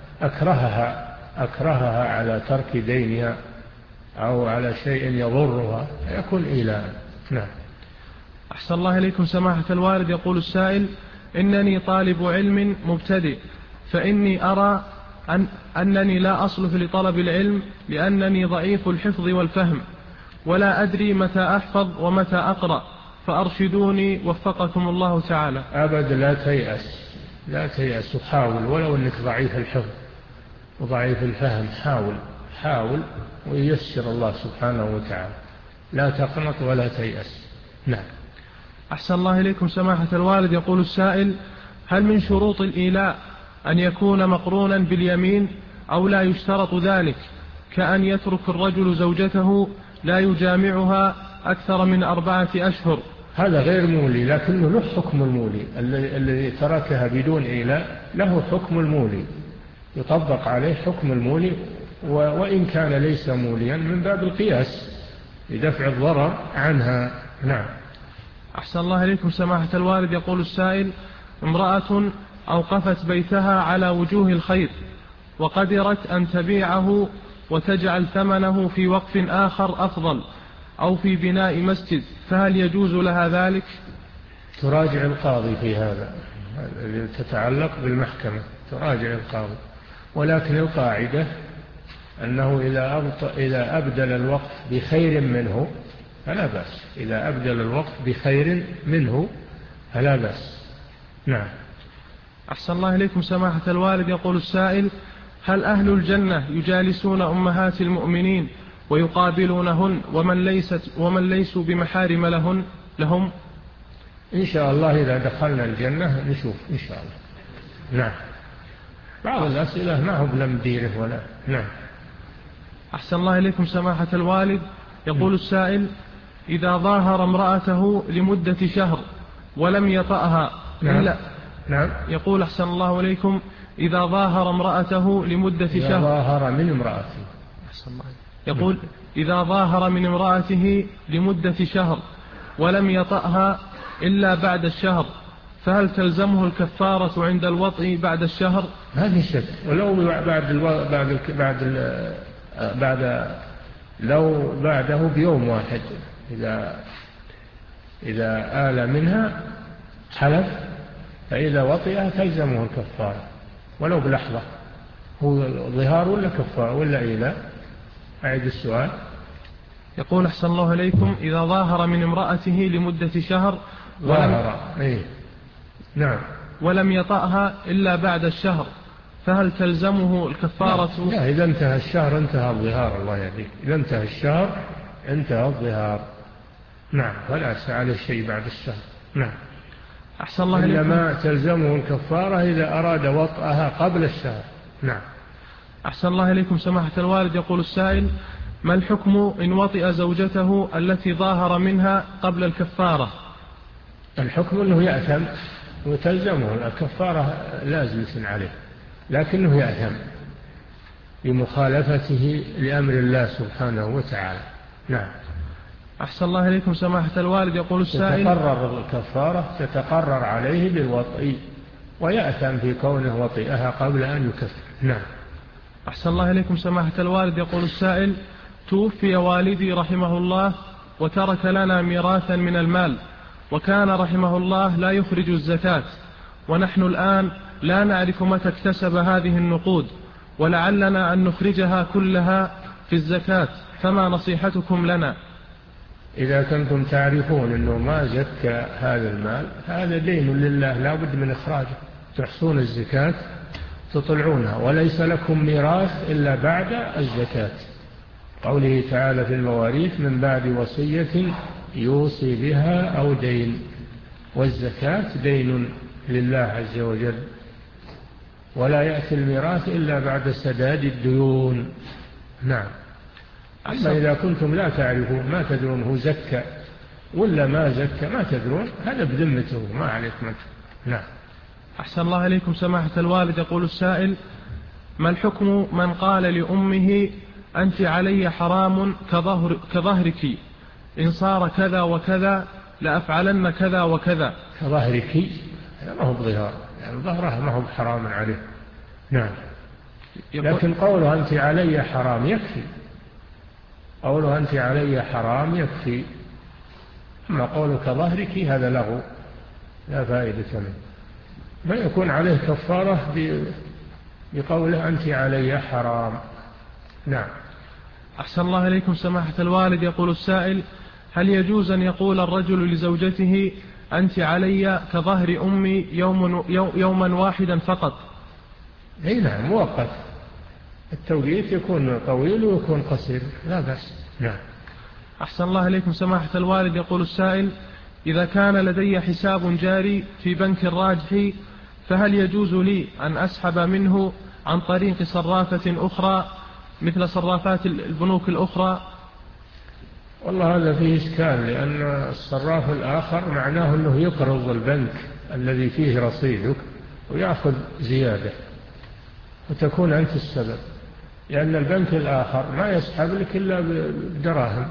أكرهها أكرهها على ترك دينها أو على شيء يضرها يكون إيلاء. نعم. أحسن الله إليكم سماحة الوالد. يقول السائل: إنني طالب علم مبتدئ، فإني أرى أن أنني لا أصلح لطلب العلم لأنني ضعيف الحفظ والفهم، ولا أدري متى أحفظ ومتى أقرأ، فأرشدوني وفقكم الله تعالى. أبد لا تيأس، لا تيأس، وحاول ولو أنك ضعيف الحفظ وضعيف الفهم، حاول حاول وييسر الله سبحانه وتعالى، لا تقنط ولا تيأس. نعم. أحسن الله إليكم سماحة الوالد. يقول السائل: هل من شروط الإيلاء أن يكون مقرونا باليمين أو لا يشترط ذلك، كأن يترك الرجل زوجته لا يجامعها أكثر من أربعة أشهر؟ هذا غير مولي، لكنه له حكم المولي. الذي تركها بدون إيلاء له حكم المولي، يطبق عليه حكم المولي، وإن كان ليس موليا من باب القياس لدفع الضرر عنها. نعم. أحسن الله إليكم سماحة الوالد. يقول السائل: امرأة أوقفت بيتها على وجوه الخير وقدرت أن تبيعه وتجعل ثمنه في وقف آخر أفضل أو في بناء مسجد، فهل يجوز لها ذلك؟ تراجع القاضي في هذا، تتعلق بالمحكمة، تراجع القاضي. ولكن القاعدة أنه إذا, إذا أبدل الوقف بخير منه فلا بأس، إذا أبدل الوقف بخير منه فلا بأس. نعم. أحسن الله إليكم سماحة الوالد. يقول السائل: هل أهل الجنة يجالسون أمهات المؤمنين ويقابلونهن ومن, ليست ومن ليسوا بمحارم لهن لهم؟ إن شاء الله إذا دخلنا الجنة نشوف إن شاء الله. نعم. بعض الأسئلة ما هو بلمديره ولا. نعم. أحسن الله إليكم سماحة الوالد. يقول السائل: إذا ظاهر امرأته لمدة شهر ولم يطأها نعم. إلا نعم. يقول: أحسن الله إليكم، إذا ظاهر امرأته لمدة إذا شهر ظاهر من امرأته أحسن الله. يقول: إذا ظاهر من امرأته لمدة شهر ولم يطأها إلا بعد الشهر، فهل تلزمه الكفارة عند الوطء بعد الشهر؟ ما في شك، ولو بعد الو... بعد ال... بعد ال... بعد لو بعده بيوم واحد، إذا إذا آل منها حلف فإذا وطئها تلزمه الكفارة ولو بلحظة. هو ظهار ولا كفارة ولا إيلاء؟ أعيد السؤال. يقول: أحسن الله إليكم، إذا ظاهر من امرأته لمدة شهر ولم, إيه؟ نعم. ولم يطأها إلا بعد الشهر، فهل تلزمه الكفارة؟ لا. لا، إذا انتهى الشهر انتهى الظهار. الله يهديك، إذا انتهى الشهر انتهى الظهار. نعم، ولا عليه شيء بعد الشهر. نعم. أحسن الله إليكم. إنما تلزمه الكفارة إذا أراد وطئها قبل الشهر. نعم. أحسن الله إليكم سماحة الوالد. يقول السائل: ما الحكم إن وطئ زوجته التي ظاهر منها قبل الكفارة؟ الحكم أنه يأثم وتلزمه الكفارة لازمة عليه، لكنه يأثم بمخالفته لأمر الله سبحانه وتعالى. نعم. أحسن الله إليكم سماحة الوالد. يقول السائل: تتقرر الكفارة تتقرر عليه بالوطئ ويأثم في كونه وطئها قبل أن يكفر. نعم. أحسن الله إليكم سماحة الوالد. يقول السائل: توفي والدي رحمه الله وترك لنا ميراثا من المال، وكان رحمه الله لا يخرج الزكاة، ونحن الآن لا نعرف متى اكتسب هذه النقود، ولعلنا أن نخرجها كلها في الزكاة، فما نصيحتكم لنا؟ إذا كنتم تعرفون أنه ما زكى هذا المال، هذا دين لله لا بد من إخراجه، تحصون الزكاة تطلعونها، وليس لكم ميراث إلا بعد الزكاة. قوله تعالى في المواريث: من بعد وصية يوصي بها أو دين. والزكاة دين لله عز وجل، ولا يأتي الميراث إلا بعد سداد الديون. نعم. أما إذا كنتم لا تعرفون، ما تدرون هو زكى ولا ما زكى، ما تدرون، هذا بذمته ما عليكم أنتم. نعم. أحسن الله إليكم سماحة الوالد. يقول السائل: ما الحكم من قال لأمه أنت علي حرام كظهر كظهرك، إن صار كذا وكذا لأفعلن كذا وكذا؟ كظهرك هذا ما هو بظهار، يعني ظهرها ما هو حرام عليه. نعم. لكن قوله أنت علي حرام يكفي، قوله أنت علي حرام يكفي. أما قوله كظهرك هذا له لا فائدة منه، ما يكون عليه كفارة بقوله أنت علي حرام. نعم. أحسن الله إليكم سماحة الوالد. يقول السائل: هل يجوز أن يقول الرجل لزوجته أنت علي كظهر أمي يوم يوما واحدا فقط؟ أي نعم، مؤقت. التوقيت يكون طويل ويكون قصير، لا بأس. نعم. أحسن الله إليكم سماحة الوالد. يقول السائل: إذا كان لدي حساب جاري في بنك الراجحي، فهل يجوز لي أن أسحب منه عن طريق صرافة أخرى مثل صرافات البنوك الأخرى؟ والله هذا فيه إشكال، لأن الصراف الآخر معناه أنه يقرض البنك الذي فيه رصيدك ويأخذ زيادة، وتكون أنت السبب، لأن البنك الآخر ما يسحب لك إلا بدراهم،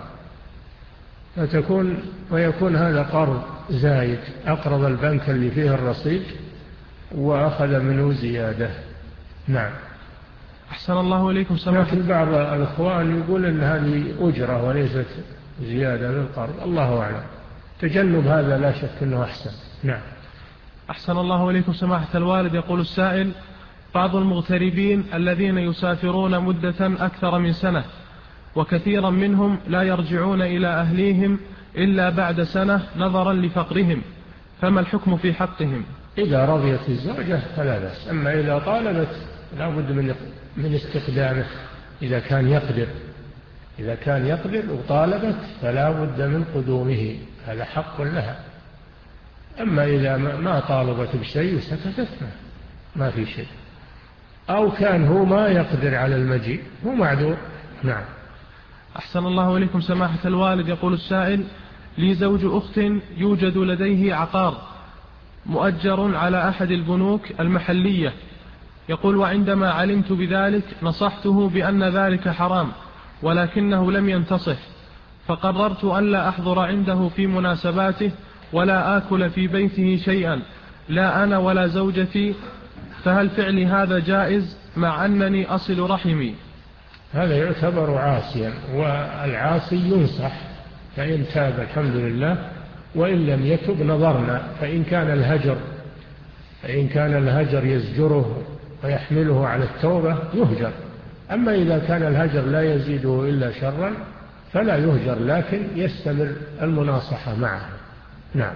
فتكون ويكون هذا قرض زايد، أقرض البنك اللي فيه الرصيد وأخذ منه زيادة. نعم. أحسن الله إليكم سماحة. لكن بعض الأخوان يقول أن هذه أجرة وليست زيادة للقرض، الله أعلم. تجنب هذا لا شك أنه أحسن. نعم. أحسن الله إليكم سماحة الوالد. يقول السائل: بعض المغتربين الذين يسافرون مدة أكثر من سنة، وكثيرا منهم لا يرجعون إلى أهليهم إلا بعد سنة نظرا لفقرهم، فما الحكم في حقهم؟ إذا رضيت الزوجة فلا بأس، أما إذا طالبت لا بد من من استقدامه. إذا كان يقدر إذا كان يقدر وطالبت فلا بد من قدومه، هذا حق لها. أما إذا ما طالبت بشيء وسكتت ما في شيء، أو كان هو ما يقدر على المجيء هو معذور. نعم. أحسن الله إليكم سماحة الوالد. يقول السائل: لي زوج أخت يوجد لديه عقار مؤجر على أحد البنوك المحلية، يقول: وعندما علمت بذلك نصحته بأن ذلك حرام، ولكنه لم ينتصح، فقررت أن لا أحضر عنده في مناسباته ولا آكل في بيته شيئا، لا أنا ولا زوجتي، فهل فعلي هذا جائز مع أنني أصل رحمي؟ هذا يعتبر عاصيا، والعاصي ينصح، فإن تاب الحمد لله، وإن لم يتب نظرنا، فإن كان الهجر فإن كان الهجر يزجره ويحمله على التوبة يهجر. أما إذا كان الهجر لا يزيده إلا شرا فلا يهجر، لكن يستمر المناصحة معه. نعم.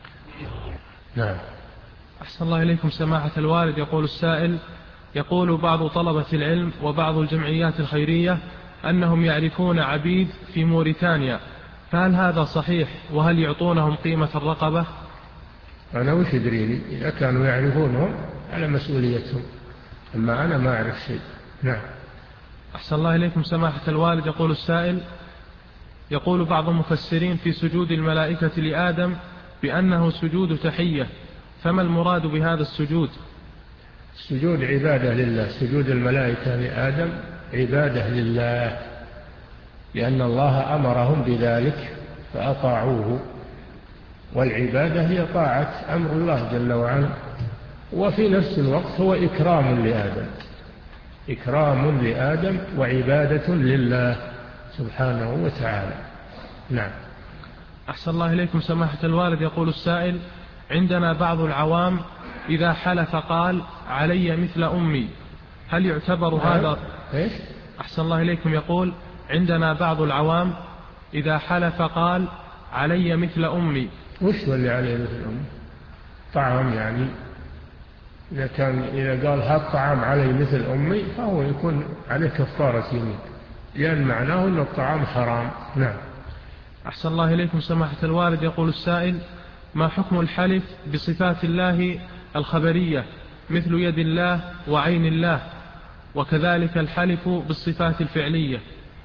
نعم. أحسن الله إليكم سماحة الوالد. يقول السائل: يقول بعض طلبة العلم وبعض الجمعيات الخيرية أنهم يعرفون عبيد في موريتانيا، فهل هذا صحيح؟ وهل يعطونهم قيمة الرقبة؟ أنا وش يدريني؟ إذا كانوا يعرفونهم على مسؤوليتهم، أما أنا ما أعرف شيء. نعم. أحسن الله إليكم سماحة الوالد. يقول السائل: يقول بعض المفسرين في سجود الملائكة لآدم بأنه سجود تحية، فما المراد بهذا السجود؟ السجود عبادة لله، سجود الملائكة لآدم عبادة لله، لأن الله أمرهم بذلك فأطاعوه، والعبادة هي طاعة أمر الله جل وعلا، وفي نفس الوقت هو إكرام لآدم إكرام لآدم وعبادة لله سبحانه وتعالى. نعم. أحسن الله إليكم سماحة الوالد. يقول السائل: عندنا بعض العوام إذا حلف قال علي مثل أمي، هل يعتبر هذا؟ إيش؟ أحسن الله إليكم. يقول: عندنا بعض العوام إذا حلف قال: علي مثل أمي. وش اللي علي مثل أمي؟ طعام يعني. إذا كان إذا قال هذا الطعام علي مثل أمي فهو يكون عليه كفارة يمين، لأن معناه أن الطعام حرام. نعم. أحسن الله إليكم سماحة الوالد. يقول السائل: ما حكم الحلف بصفات الله الخبرية مثل يد الله وعين الله، وكذلك الحلف بالصفات الفعلية؟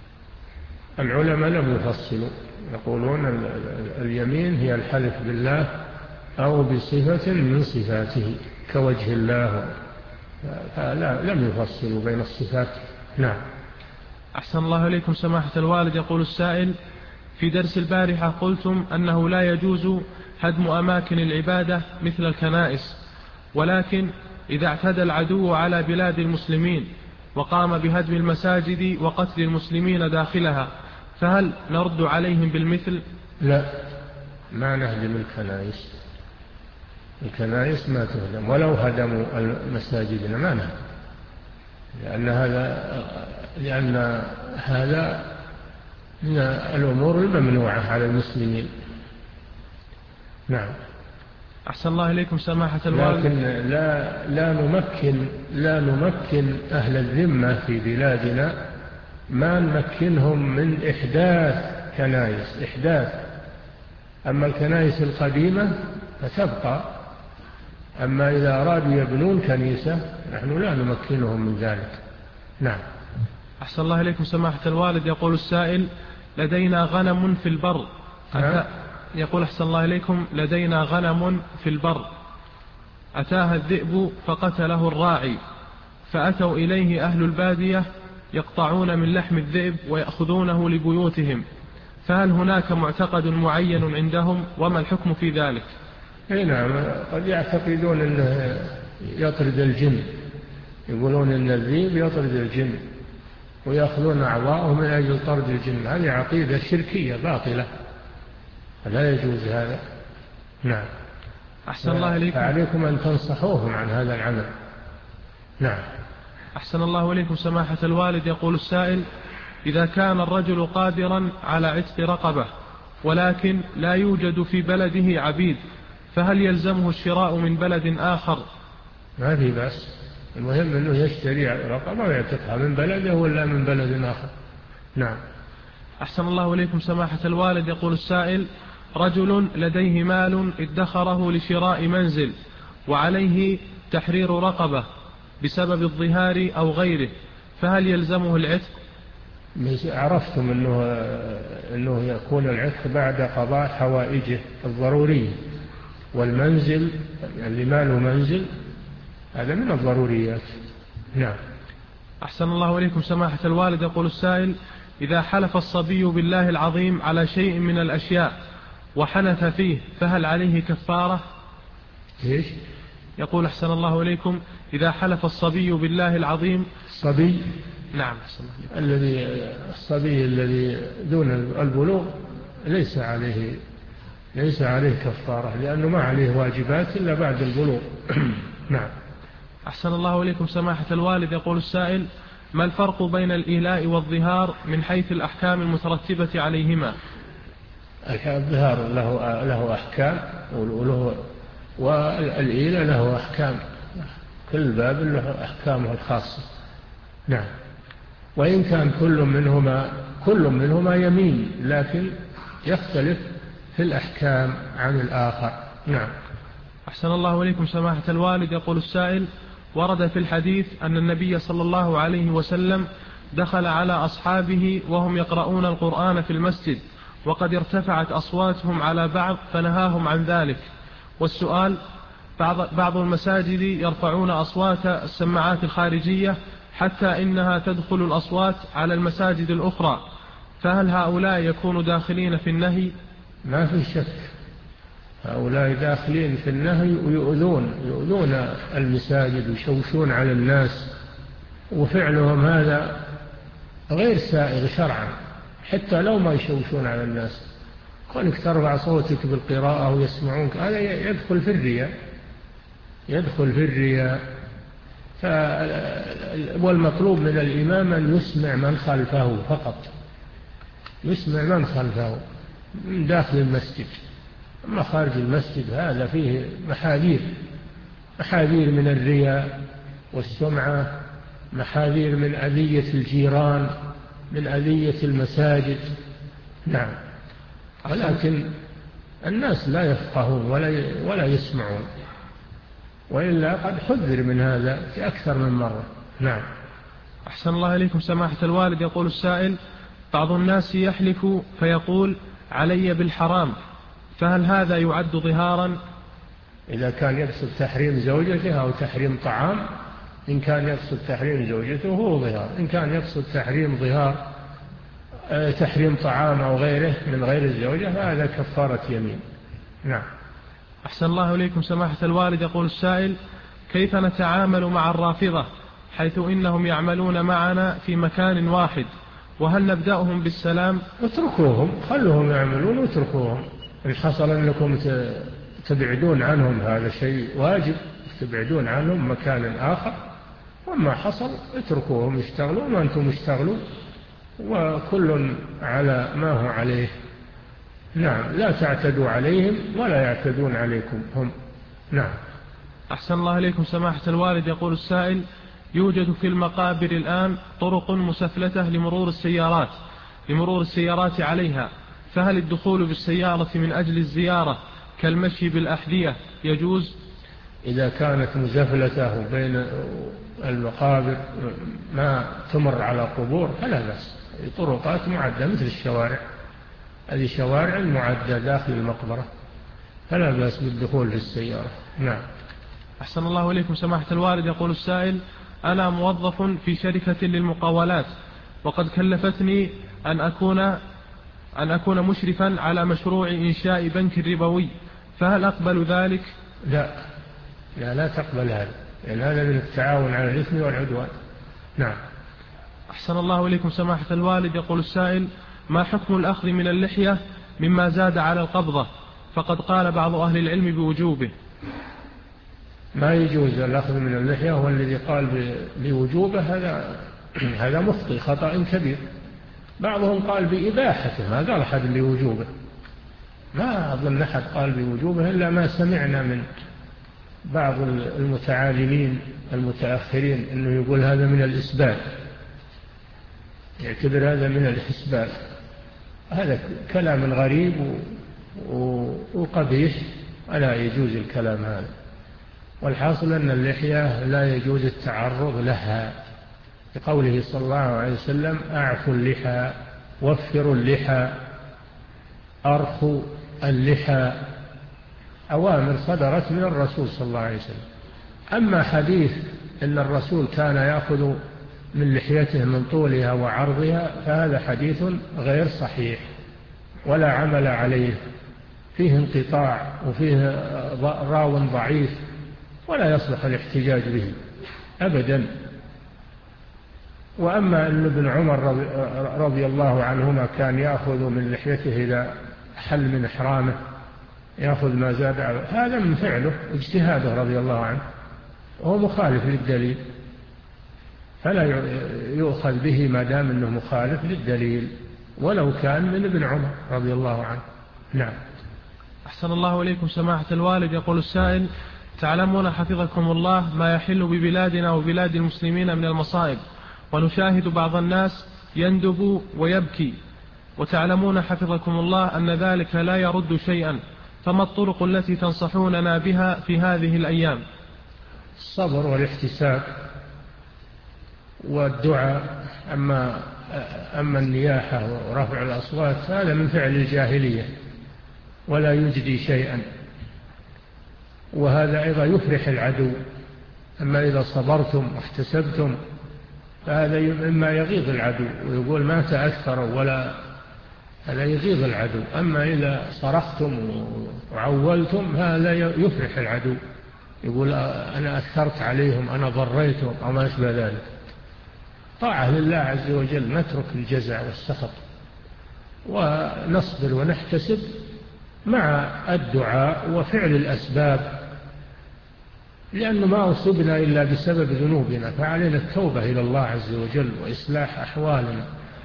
العلماء لم يفصلوا، يقولون اليمين هي الحلف بالله أو بصفة من صفاته كوجه الله، فلا لم يفصلوا بين الصفات. نعم. أحسن الله إليكم سماحة الوالد. يقول السائل: في درس البارحة قلتم أنه لا يجوز هدم أماكن العبادة مثل الكنائس، ولكن إذا اعتدى العدو على بلاد المسلمين وقام بهدم المساجد وقتل المسلمين داخلها، فهل نرد عليهم بالمثل؟ لا، ما نهدم الكنائس. الكنائس ما تهدم، ولو هدموا المساجد ما نهدم، لأن هذا لأن هذا من الأمور الممنوعة على المسلمين. نعم. أحسن الله إليكم سماحة الوالد. لكن لا لا نمكن لا نمكن أهل الذمة في بلادنا، ما نمكنهم من إحداث كنائس إحداث. أما الكنائس القديمة فتبقى، أما إذا أرادوا يبنون كنيسة نحن لا نمكنهم من ذلك. نعم. أحسن الله إليكم سماحة الوالد. يقول السائل: لدينا غنم في البر. نعم. يقول: أحسن الله إليكم، لدينا غنم في البر أتاها الذئب فقتله الراعي، فأتوا إليه أهل البادية يقطعون من لحم الذئب ويأخذونه لبيوتهم، فهل هناك معتقد معين عندهم، وما الحكم في ذلك؟ اي نعم، قد يعتقدون أنه يطرد الجن، يقولون أن الذئب يطرد الجن ويأخذون أعضاءه من أجل طرد الجن. هذه عقيدة شركية باطلة، لا يجوز هذا. نعم. أحسن الله إليكم. فعليكم أن تنصحوهم عن هذا العمل. نعم. أحسن الله إليكم سماحة الوالد. يقول السائل: إذا كان الرجل قادرا على عتق رقبة ولكن لا يوجد في بلده عبيد، فهل يلزمه الشراء من بلد آخر؟ ما في بأس، المهم أنه يشتري رقبة ويعتقها من بلده ولا من بلد آخر. نعم. أحسن الله إليكم سماحة الوالد. يقول السائل: رجل لديه مال ادخره لشراء منزل وعليه تحرير رقبة بسبب الظهار أو غيره، فهل يلزمه العتق؟ عرفتم أنه, أنه يكون العتق بعد قضاء حوائجه الضرورية، والمنزل اللي ماله منزل هذا من الضروريات. نعم. أحسن الله إليكم سماحة الوالد. يقول السائل: إذا حلف الصبي بالله العظيم على شيء من الأشياء وحنث فيه، فهل عليه كفارة؟ إيش؟ يقول: أحسن الله إليكم، إذا حلف الصبي بالله العظيم. الصبي؟ نعم. أحسن الله. الذي الصبي الذي دون البلوغ ليس عليه ليس عليه كفارة، لأنه ما عليه واجبات إلا بعد البلوغ. نعم. أحسن الله إليكم سماحة الوالد. يقول السائل: ما الفرق بين الإيلاء والظهار من حيث الأحكام المترتبة عليهما؟ الظهار له له أحكام، وله والإيلاء له أحكام، كل باب له أحكامه الخاصة. نعم. وإن كان كل منهما كل منهما يمين، لكن يختلف في الأحكام عن الآخر. نعم. أحسن الله إليكم سماحة الوالد. يقول السائل: ورد في الحديث أن النبي صلى الله عليه وسلم دخل على أصحابه وهم يقرؤون القرآن في المسجد وقد ارتفعت أصواتهم على بعض فنهاهم عن ذلك، والسؤال: بعض, بعض المساجد يرفعون أصوات السماعات الخارجية حتى إنها تدخل الأصوات على المساجد الأخرى، فهل هؤلاء يكونوا داخلين في النهي؟ ما في شك، هؤلاء داخلين في النهي ويؤذون يؤذون المساجد ويشوشون على الناس، وفعلهم هذا غير سائغ شرعا، حتى لو ما يشوشون على الناس. كونك ترفع صوتك بالقراءة ويسمعونك هذا يدخل في الرياء يدخل في الرياء والمطلوب من الإمام أن يسمع من خلفه فقط، يسمع من خلفه من داخل المسجد. أما خارج المسجد هذا فيه محاذير، محاذير من الرياء والسمعة، محاذير من أذية الجيران، من أذية المساجد. نعم. ولكن الناس لا يفقهون ولا ولا يسمعون، وإلا قد حذر من هذا في أكثر من مرة. نعم. أحسن الله إليكم سماحة الوالد. يقول السائل: بعض الناس يحلف فيقول علي بالحرام، فهل هذا يعد ظهارا؟ إذا كان يقصد تحريم زوجته أو تحريم طعام، إن كان يقصد تحريم زوجته هو ظهار، إن كان يقصد تحريم ظهار تحريم طعام أو غيره من غير الزوجة فهذا كفارة يمين. نعم. أحسن الله إليكم سماحة الوالد. يقول السائل: كيف نتعامل مع الرافضة حيث إنهم يعملون معنا في مكان واحد، وهل نبدأهم بالسلام؟ اتركوهم، خلوهم يعملون واتركوهم. إن حصل أنكم تبعدون عنهم هذا شيء واجب، تبعدون عنهم مكان آخر، وما حصل اتركوهم يشتغلون وأنتم اشتغلوا، وكل على ما هو عليه. نعم. لا تعتدوا عليهم ولا يعتدون عليكم هم. نعم. أحسن الله إليكم سماحة الوالد. يقول السائل: يوجد في المقابر الآن طرق مسفلتة لمرور السيارات لمرور السيارات عليها، فهل الدخول بالسيارة من أجل الزيارة كالمشي بالأحذية يجوز؟ إذا كانت مزفلته بين المقابر ما تمر على قبور فلا بأس، طرقات معدة مثل الشوارع، هذه شوارع معدة داخل المقبرة، فلا بأس بالدخول في السيارة. نعم. أحسن الله إليكم سماحة الوالد. يقول السائل: أنا موظف في شركة للمقاولات، وقد كلفتني أن أكون أن أكون مشرفا على مشروع إنشاء بنك ربوي، فهل أقبل ذلك؟ لا لا, لا تقبل هذا، لأن هذا من التعاون على الإثم والعدوان. نعم. أحسن الله إليكم سماحة الوالد. يقول السائل: ما حكم الأخذ من اللحية مما زاد على القبضة؟ فقد قال بعض أهل العلم بوجوبه. ما يجوز الأخذ من اللحية، هو الذي قال بوجوبه هذا هذا مخطئ خطأ كبير. بعضهم قال بإباحته، ما قال أحد بوجوبه، ما أظن أحد قال بوجوبه إلا ما سمعنا من بعض المتعالمين المتأخرين أنه يقول هذا من الإسباب، يعتبر هذا من الإسباب. هذا كلام غريب وقبيح ولا يجوز الكلام هذا. والحاصل أن اللحية لا يجوز التعرض لها، لقوله صلى الله عليه وسلم: أعفوا اللحى، وفروا اللحى، أرخوا اللحى. أوامر صدرت من الرسول صلى الله عليه وسلم. أما حديث أن الرسول كان يأخذ من لحيته من طولها وعرضها فهذا حديث غير صحيح ولا عمل عليه، فيه انقطاع وفيه راو ضعيف ولا يصلح الاحتجاج به أبدا. وأما أن ابن عمر رضي الله عنهما كان يأخذ من لحيته إذا حل من إحرامه، يأخذ ما زاد، هذا من فعله اجتهاده رضي الله عنه، وهو مخالف للدليل، فلا يؤخذ به ما دام أنه مخالف للدليل ولو كان من ابن عمر رضي الله عنه. نعم. أحسن الله إليكم سماحة الوالد. يقول السائل: تعلمون حفظكم الله ما يحل ببلادنا وبلاد المسلمين من المصائب، ونشاهد بعض الناس يندب ويبكي، وتعلمون حفظكم الله أن ذلك لا يرد شيئا، فما الطرق التي تنصحوننا بها في هذه الأيام؟ الصبر والاحتساب والدعاء. أما, أما النياحة ورفع الأصوات هذا من فعل الجاهلية ولا يجدي شيئا، وهذا أيضا يفرح العدو. أما إذا صبرتم واحتسبتم فهذا مما يغيظ العدو ويقول ما تأثروا، ولا هذا يغيظ العدو. أما إذا صرختم وعولتم هذا يفرح العدو، يقول أنا أثرت عليهم، أنا ضريتهم أو ما أشبه ذلك. طاعة لله عز وجل، نترك الجزع والسخط ونصبر ونحتسب مع الدعاء وفعل الأسباب لأنه ما أصبنا إلا بسبب ذنوبنا، فعلينا التوبة إلى الله عز وجل وإصلاح أحوالنا.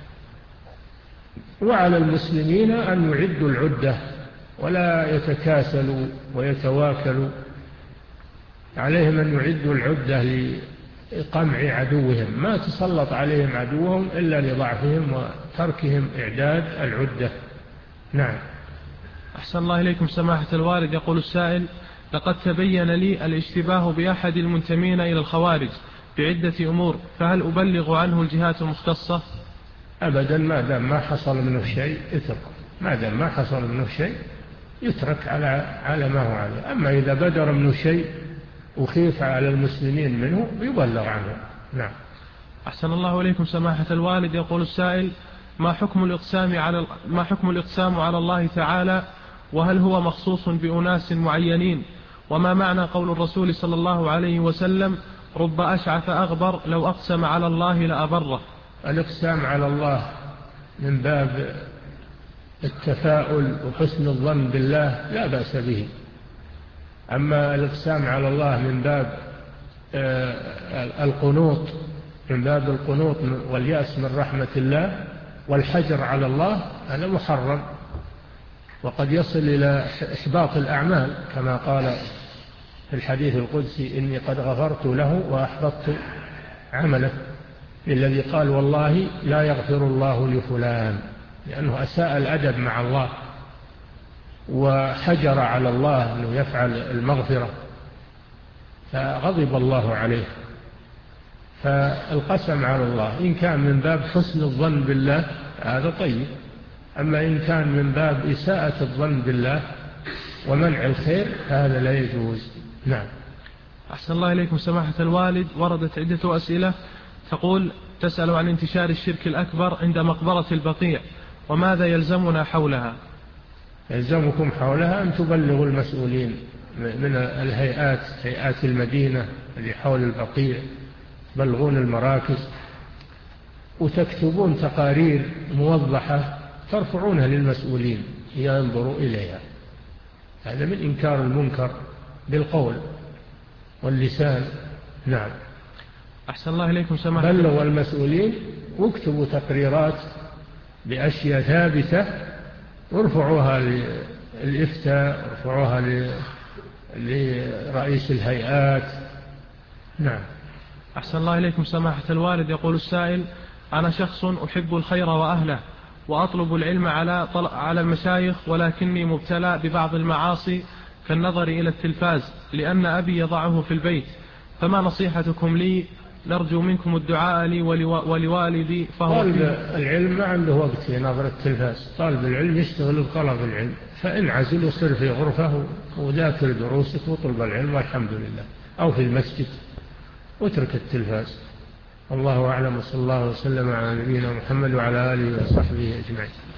وعلى المسلمين أن يعدوا العدة ولا يتكاسلوا ويتواكلوا، عليهم أن يعدوا العدة لقمع عدوهم، ما تسلط عليهم عدوهم إلا لضعفهم وتركهم إعداد العدة. نعم. أحسن الله إليكم سماحة الوالد. يقول السائل: لقد تبين لي الاشتباه بأحد المنتمين إلى الخوارج بعدة أمور، فهل أبلغ عنه الجهات المختصة؟ أبدا، ما دام ما حصل منه شيء اترك، ما دام ما حصل منه شيء يترك على على ما هو عليه. أما إذا بدر منه شيء وخيف على المسلمين منه يبلغ عنه. نعم. أحسن الله إليكم سماحة الوالد. يقول السائل: ما حكم الإقسام على ما حكم الإقسام على الله تعالى، وهل هو مخصوص بأناس معينين؟ وما معنى قول الرسول صلى الله عليه وسلم: رب أشعث أغبر لو أقسم على الله لأبره؟ الإقسام على الله من باب التفاؤل وحسن الظن بالله لا بأس به. أما الإقسام على الله من باب القنوط، من باب القنوط واليأس من رحمة الله والحجر على الله، هذا محرم، وقد يصل إلى إحباط الأعمال، كما قال في الحديث القدسي: إني قد غفرت له وأحبطت عمله، الذي قال: والله لا يغفر الله لفلان، لأنه أساء الأدب مع الله وحجر على الله أنه يفعل المغفرة، فغضب الله عليه. فالقسم على الله إن كان من باب حسن الظن بالله هذا طيب، أما إن كان من باب إساءة الظن بالله ومنع الخير هذا لا يجوز. نعم. أحسن الله إليكم سماحة الوالد. وردت عدة أسئلة تقول: تسأل عن انتشار الشرك الأكبر عند مقبرة البقيع، وماذا يلزمنا حولها؟ يلزمكم حولها أن تبلغوا المسؤولين من الهيئات، هيئات المدينة اللي حول البقيع، تبلغون المراكز وتكتبون تقارير موضحة ترفعونها للمسؤولين ينظروا إليها. هذا من إنكار المنكر بالقول واللسان. نعم. أحسن الله إليكم سماحة. بلغوا المسؤولين واكتبوا تقريرات بأشياء ثابتة وارفعوها للإفتاء، وارفعوها لرئيس الهيئات. نعم. أحسن الله إليكم سماحة الوالد. يقول السائل: أنا شخص أحب الخير وأهله، وأطلب العلم على على المشايخ، ولكني مبتلى ببعض المعاصي كالنظر إلى التلفاز، لأن أبي يضعه في البيت، فما نصيحتكم لي؟ نرجو منكم الدعاء لي ولوالدي. فهو طالب العلم ما عنده وقت في نظر التلفاز، طالب العلم يشتغل بطلب العلم، فإن عزل يصير في غرفة وذاكر دروسك وطلب العلم والحمد لله، أو في المسجد واترك التلفاز. الله أعلم، صلى الله وسلم على نبينا محمد وعلى آله وصحبه أجمعين.